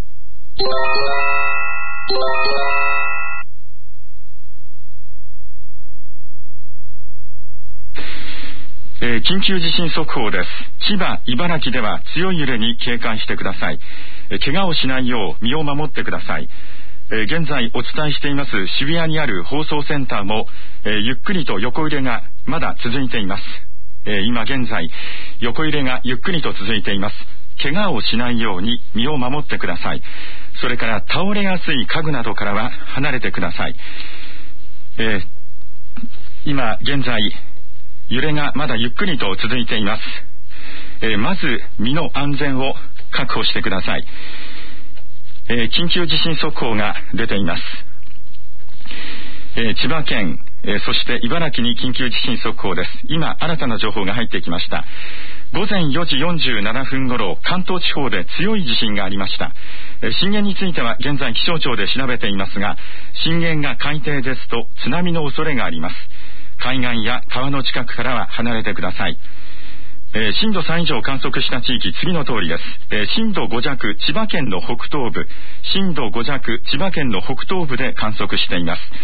えー、緊急地震速報です。千葉、茨城では強い揺れに警戒してください。えー、怪我をしないよう身を守ってください。えー、現在お伝えしています渋谷にある放送センターも、えー、ゆっくりと横揺れがまだ続いています。えー、今現在横揺れがゆっくりと続いています。怪我をしないように身を守ってください。それから倒れやすい家具などからは離れてください。えー、今現在揺れがまだゆっくりと続いています。えー、まず身の安全を確保してください。えー、緊急地震速報が出ています。えー、千葉県、えー、そして茨城に緊急地震速報です。今新たな情報が入ってきました。午前よじよんじゅうななふん頃、関東地方で強い地震がありました。えー、震源については現在気象庁で調べていますが、震源が海底ですと津波の恐れがあります。海岸や川の近くからは離れてください。えー、震度さん以上を観測した地域、次の通りです。えー、震度ご弱、千葉県の北東部、震度ご弱、千葉県の北東部で観測しています。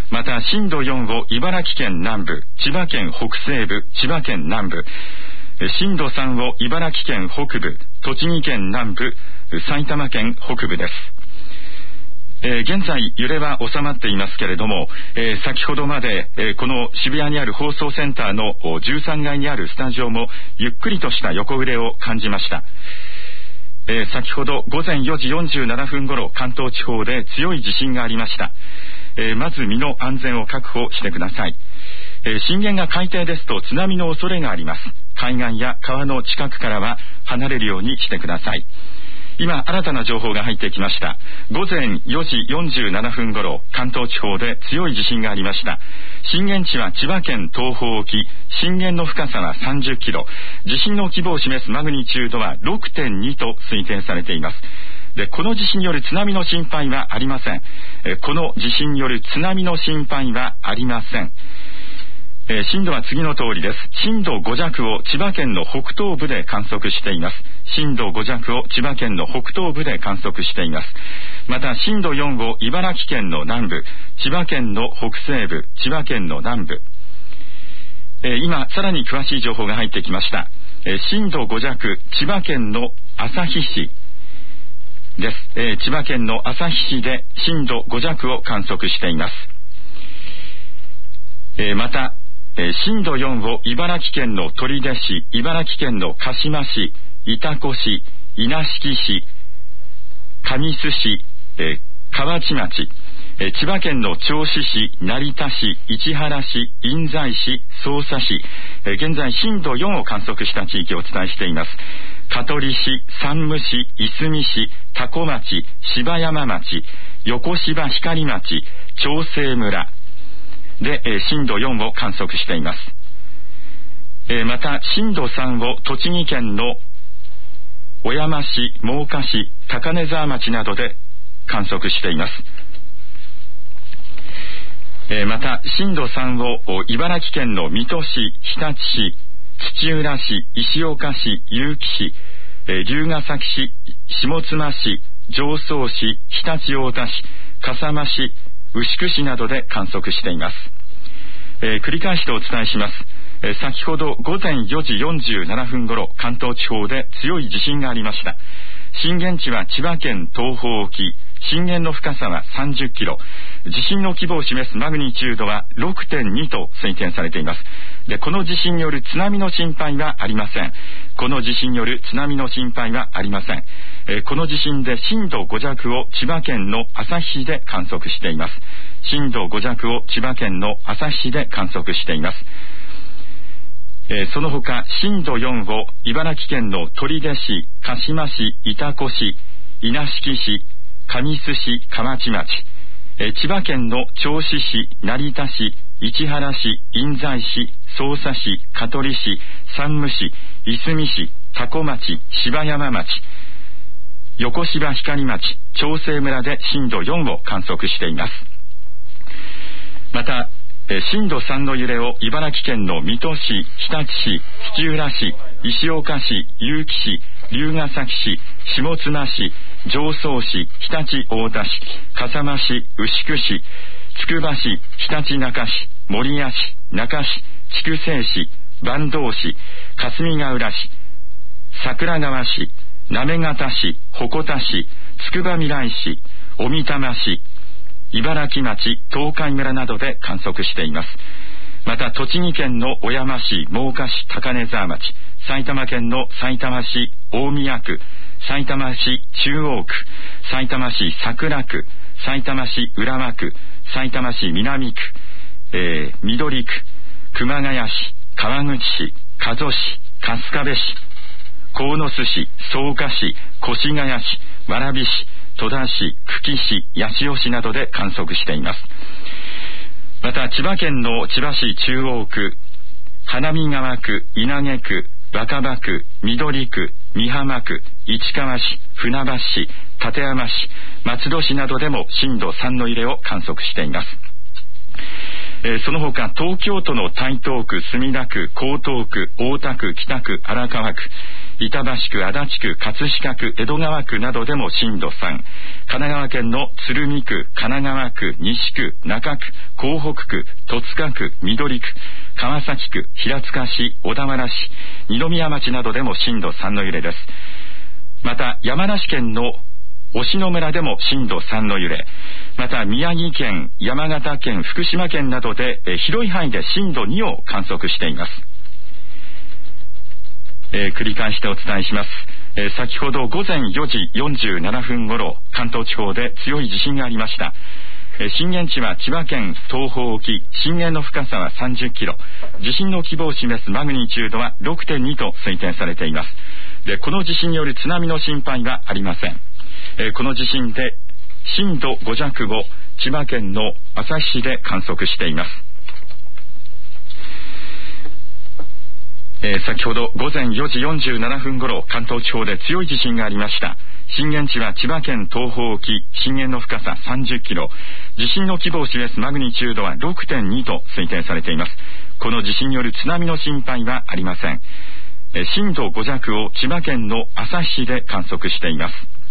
また震度よんを茨城県南部、千葉県北西部、千葉県南部、震度さんを茨城県北部、栃木県南部、埼玉県北部です。えー、現在揺れは収まっていますけれども、えー、先ほどまで、えー、この渋谷にある放送センターのじゅうさんがいにあるスタジオもゆっくりとした横揺れを感じました。えー、先ほどごぜんよじよんじゅうななふん頃、関東地方で強い地震がありました。えー、まず身の安全を確保してください。えー、震源が海底ですと津波の恐れがあります。海岸や川の近くからは離れるようにしてください。今新たな情報が入ってきました。ごぜんよじよんじゅうななふん頃、関東地方で強い地震がありました。震源地は千葉県東方沖、震源の深さはさんじゅっキロ、地震の規模を示すマグニチュードは ろくてんに と推定されています。で、この地震による津波の心配はありません。えこの地震による津波の心配はありません。えー、震度は次の通りです。震度ご弱を千葉県の北東部で観測しています。震度ご弱を千葉県の北東部で観測しています。また震度よんを茨城県の南部、千葉県の北西部、千葉県の南部、えー、今さらに詳しい情報が入ってきました。えー、震度ご弱、千葉県の旭市です。えー、千葉県の旭市で震度ご弱を観測しています。えー、またえー、震度よんを茨城県の取手市、茨城県の鹿島市、潮来市、稲敷市、神栖市、えー、河内町、えー、千葉県の銚子市、成田市、市原市、印西市、匝瑳市、えー、現在震度よんを観測した地域をお伝えしています。香取市、山武市、いすみ市、多古町、芝山町、横芝光町、長生村で、えー、震度よんを観測しています。えー、また震度さんを栃木県の小山市、真岡市、高根沢町などで観測しています。えー、また震度さんを茨城県の水戸市、日立市、土浦市、石岡市、結城市、えー、龍ケ崎市、下妻市、常総市、常陸太田市、笠間市、牛久市などで観測しています。えー、繰り返してお伝えします。えー、先ほどごぜんよじよんじゅうななふん頃、関東地方で強い地震がありました。震源地は千葉県東方沖、震源の深さはさんじゅっキロ、地震の規模を示すマグニチュードは ろくてんに と推定されています。で、この地震による津波の心配はありません。この地震による津波の心配はありません。えー、この地震で震度ご弱を千葉県の旭市で観測しています。震度ご弱を千葉県の旭市で観測しています。えー、その他震度よんを茨城県の取手市、鹿島市、潮来市、稲敷市、神栖市、河内町、えー、千葉県の銚子市、成田市、市原市、印西市、匝瑳市、香取市、山武市、いすみ市、多古町、芝山町、横芝光町、長生村で震度よんを観測しています。またえ震度さんの揺れを茨城県の水戸市、日立市、土浦市、石岡市、結城市、龍ケ崎市、下妻市、常総市、常陸太田市、笠間市、牛久市、つくば市、ひたちなか市、守谷市、中市、筑西市、坂東市、霞ヶ浦市、桜川市、行方市、鉾田市、つくばみらい市、小美玉市、茨城町、東海村などで観測しています。また栃木県の小山市、真岡市、高根沢町、埼玉県の埼玉市大宮区、埼玉市中央区、埼玉市桜区、埼玉市浦和区、埼玉市南区、えー、緑区、熊谷市、川口市、加須市、春日部市、鴻巣市、草加市、越谷市、蕨市、戸田市、久喜市、八潮市などで観測しています。また千葉県の千葉市中央区、花見川区、稲毛区、若葉区、緑区、美浜区、市川市、船橋市、館山市、松戸市などでも震度さんの揺れを観測しています。えー、その他東京都の台東区、墨田区、江東区、大田区、北区、荒川区、 板橋区、足立区、葛飾区、江戸川区などでも震度さん、神奈川県の鶴見区、神奈川区、西区、中区、港北区、戸塚区、緑区、川崎区、平塚市、小田原市、二宮町などでも震度さんの揺れです。また山梨県の忍野村でも震度さんの揺れ、また宮城県、山形県、福島県などでえ広い範囲で震度にを観測しています。えー、繰り返してお伝えします。えー、先ほど午前よじよんじゅうななふんごろ、関東地方で強い地震がありました。えー、震源地は千葉県東方沖、震源の深さはさんじゅっキロ、地震の規模を示すマグニチュードは ろくてんに と推定されています。で、この地震による津波の心配はありません。えー、この地震で震度ご弱を千葉県の旭市で観測しています。えー、先ほど午前よじよんじゅうななふんごろ、関東地方で強い地震がありました。震源地は千葉県東方沖、震源の深ささんじゅっキロ、地震の規模を示すマグニチュードは ろくてんに と推定されています。この地震による津波の心配はありません。えー、震度ご弱を千葉県の旭市で観測しています。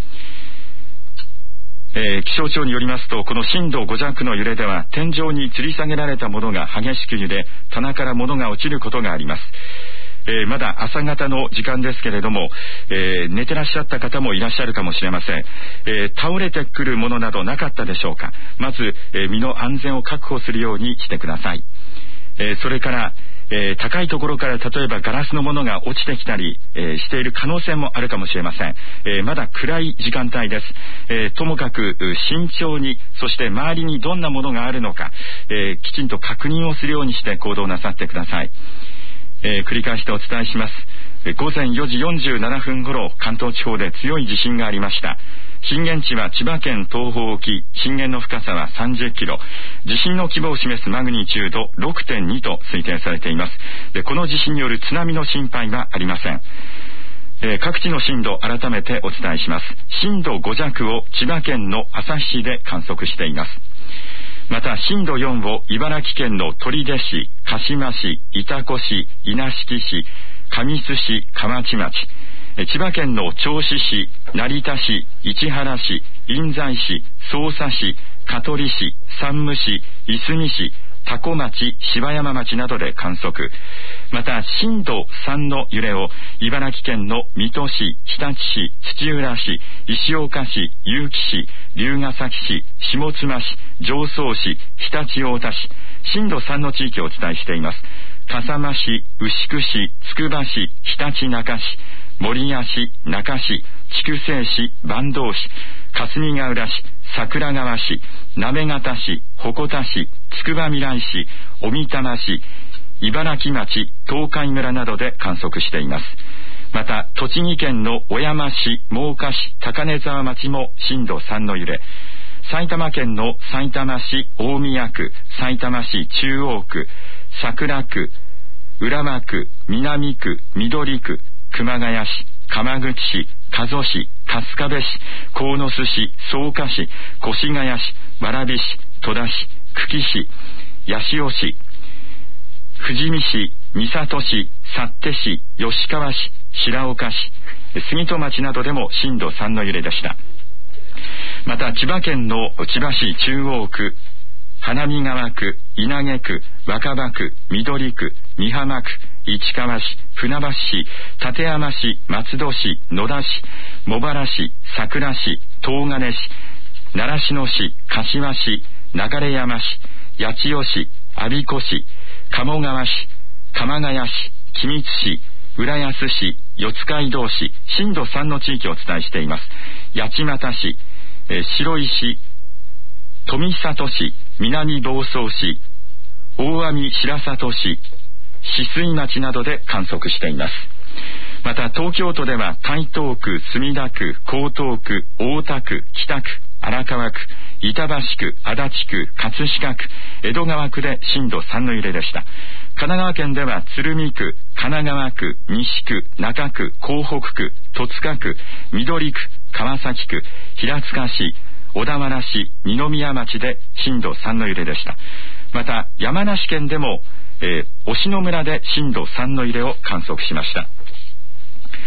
えー、気象庁によりますと、この震度ご弱の揺れでは天井に吊り下げられたものが激しく揺れ、棚から物が落ちることがあります。えー、まだ朝方の時間ですけれども、えー、寝てらっしゃった方もいらっしゃるかもしれません。えー、倒れてくるものなどなかったでしょうか。まず、えー、身の安全を確保するようにしてください。えー、それからえー、高いところから例えばガラスのものが落ちてきたり、えー、している可能性もあるかもしれません。えー、まだ暗い時間帯です。えー、ともかく慎重に、そして周りにどんなものがあるのか、えー、きちんと確認をするようにして行動なさってください。えー、繰り返してお伝えします。えー、午前よじよんじゅうななふんごろ、関東地方で強い地震がありました。震源地は千葉県東方沖、震源の深さはさんじゅっキロ、地震の規模を示すマグニチュード ろくてんに と推定されています。で、この地震による津波の心配はありません。えー、各地の震度改めてお伝えします。震度ご弱を千葉県の旭市で観測しています。また震度よんを茨城県の取手市、鹿島市、潮来市、稲敷市、神栖市、河内町、千葉県の銚子市、成田市、市原市、印西市、匝瑳市、香取市、山武市、いすみ市、多古町、芝山町などで観測。また震度さんの揺れを茨城県の水戸市、日立市、土浦市、石岡市、結城市、龍ケ崎市、下妻市、常総市、常陸太田市、震度さんの地域をお伝えしています。笠間市、牛久市、つくば市、ひたちなか市、守谷市、中市、筑西市、坂東市、霞ヶ浦市、桜川市、行方市、鉾田市、つくばみらい市、小美玉市、茨城町、東海村などで観測しています。また栃木県の小山市、真岡市、高根沢町も震度さんの揺れ、埼玉県のさいたま市大宮区、さいたま市中央区、桜区、浦和区、南区、緑区、熊谷市、鎌口市、加須市、春日部市、鴻巣市、草加市、越谷市、蕨市、戸田市、久喜市、八潮市、富士見市、三郷市、幸手市、吉川市、白岡市、杉戸町などでも震度さんの揺れでした。また千葉県の千葉市中央区、花見川区、稲毛区、若葉区、緑区、美浜区、市川市、船橋市、館山市、松戸市、野田市、茂原市、桜市、東金市、習志野市、柏市、流山市、八千代市、我孫子市、鴨川市、鎌ヶ谷市、君津市、浦安市、四街道市、震度さんの地域をお伝えしています。八街市、えー、白石、富里市、南房総市、大網白里市、止水町などで観測しています。また東京都では台東区、墨田区、江東区、大田区、北区、荒川区、板橋区、足立区、葛飾区、江戸川区で震度さんの揺れでした。神奈川県では鶴見区、神奈川区、西区、中区、港北区、戸塚区、緑区、川崎区、平塚市、小田原市、二宮町で震度さんの揺れでした。また山梨県でも、えー、忍野村で震度さんの揺れを観測しました。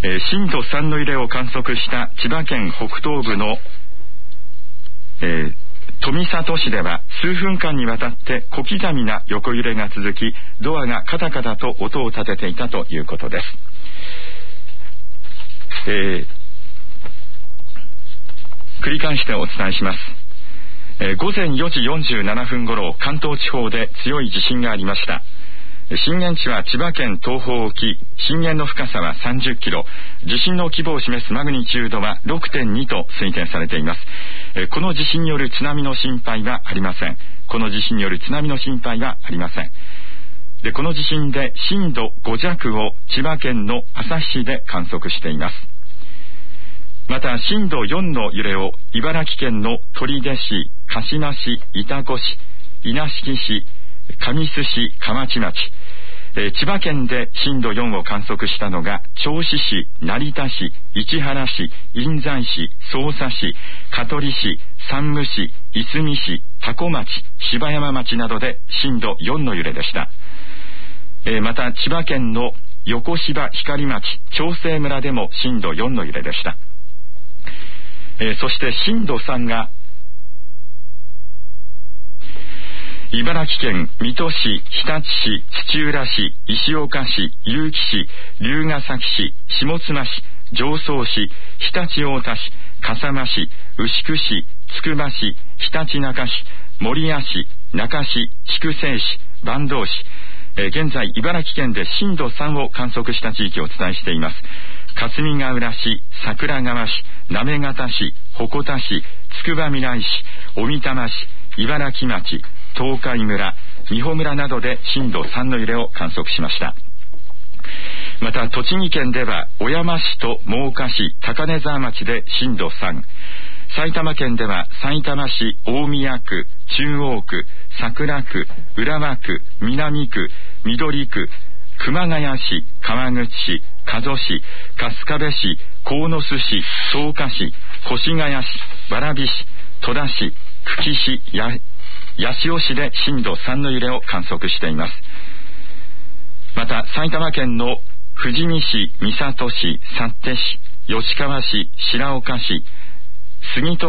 えー、震度さんの揺れを観測した千葉県北東部の、えー、富里市では数分間にわたって小刻みな横揺れが続き、ドアがカタカタと音を立てていたということです。えー、繰り返してお伝えします。えー、午前よじよんじゅうななふん頃、関東地方で強い地震がありました。震源地は千葉県東方沖、震源の深さはさんじゅっキロ、地震の規模を示すマグニチュードは ろくてんに と推定されています。えー、この地震による津波の心配はありません。この地震による津波の心配はありません。で、この地震で震度ご弱を千葉県の旭市で観測しています。また震度よんの揺れを茨城県の取手市、鹿島市、潮来市、稲敷市、神栖市、河内町、えー、千葉県で震度よんを観測したのが銚子市、成田市、市原市、印西市、匝瑳市、香取市、山武市、いすみ市、多古町、芝山町などで震度よんの揺れでした。えー、また千葉県の横芝光町、長生村でも震度よんの揺れでした。えー、そして震度さんが茨城県水戸市、日立市、土浦市、石岡市、結城市、龍ケ崎市、下妻市、常総市、常陸太田市、笠間市、牛久市、つくば市、ひたちなか市、守谷市、中市、筑西市、坂東市、えー、現在茨城県で震度さんを観測した地域をお伝えしています。霞ヶ浦市、桜川市、行方市、鉾田市、つくばみらい市、小美玉市、茨城町、東海村、美保村などで震度さんの揺れを観測しました。また栃木県では小山市と真岡市、高根沢町で震度さん、埼玉県では埼玉市、大宮区、中央区、桜区、浦和区、南区、緑区、熊谷市、川口市、加須市、春日部市、鴻巣市、草加市、越谷市、蕨市、戸田市、久喜市、や八潮市で震度さんの揺れを観測しています。また埼玉県の富士見市、三郷市、幸手市、吉川市、白岡市、杉戸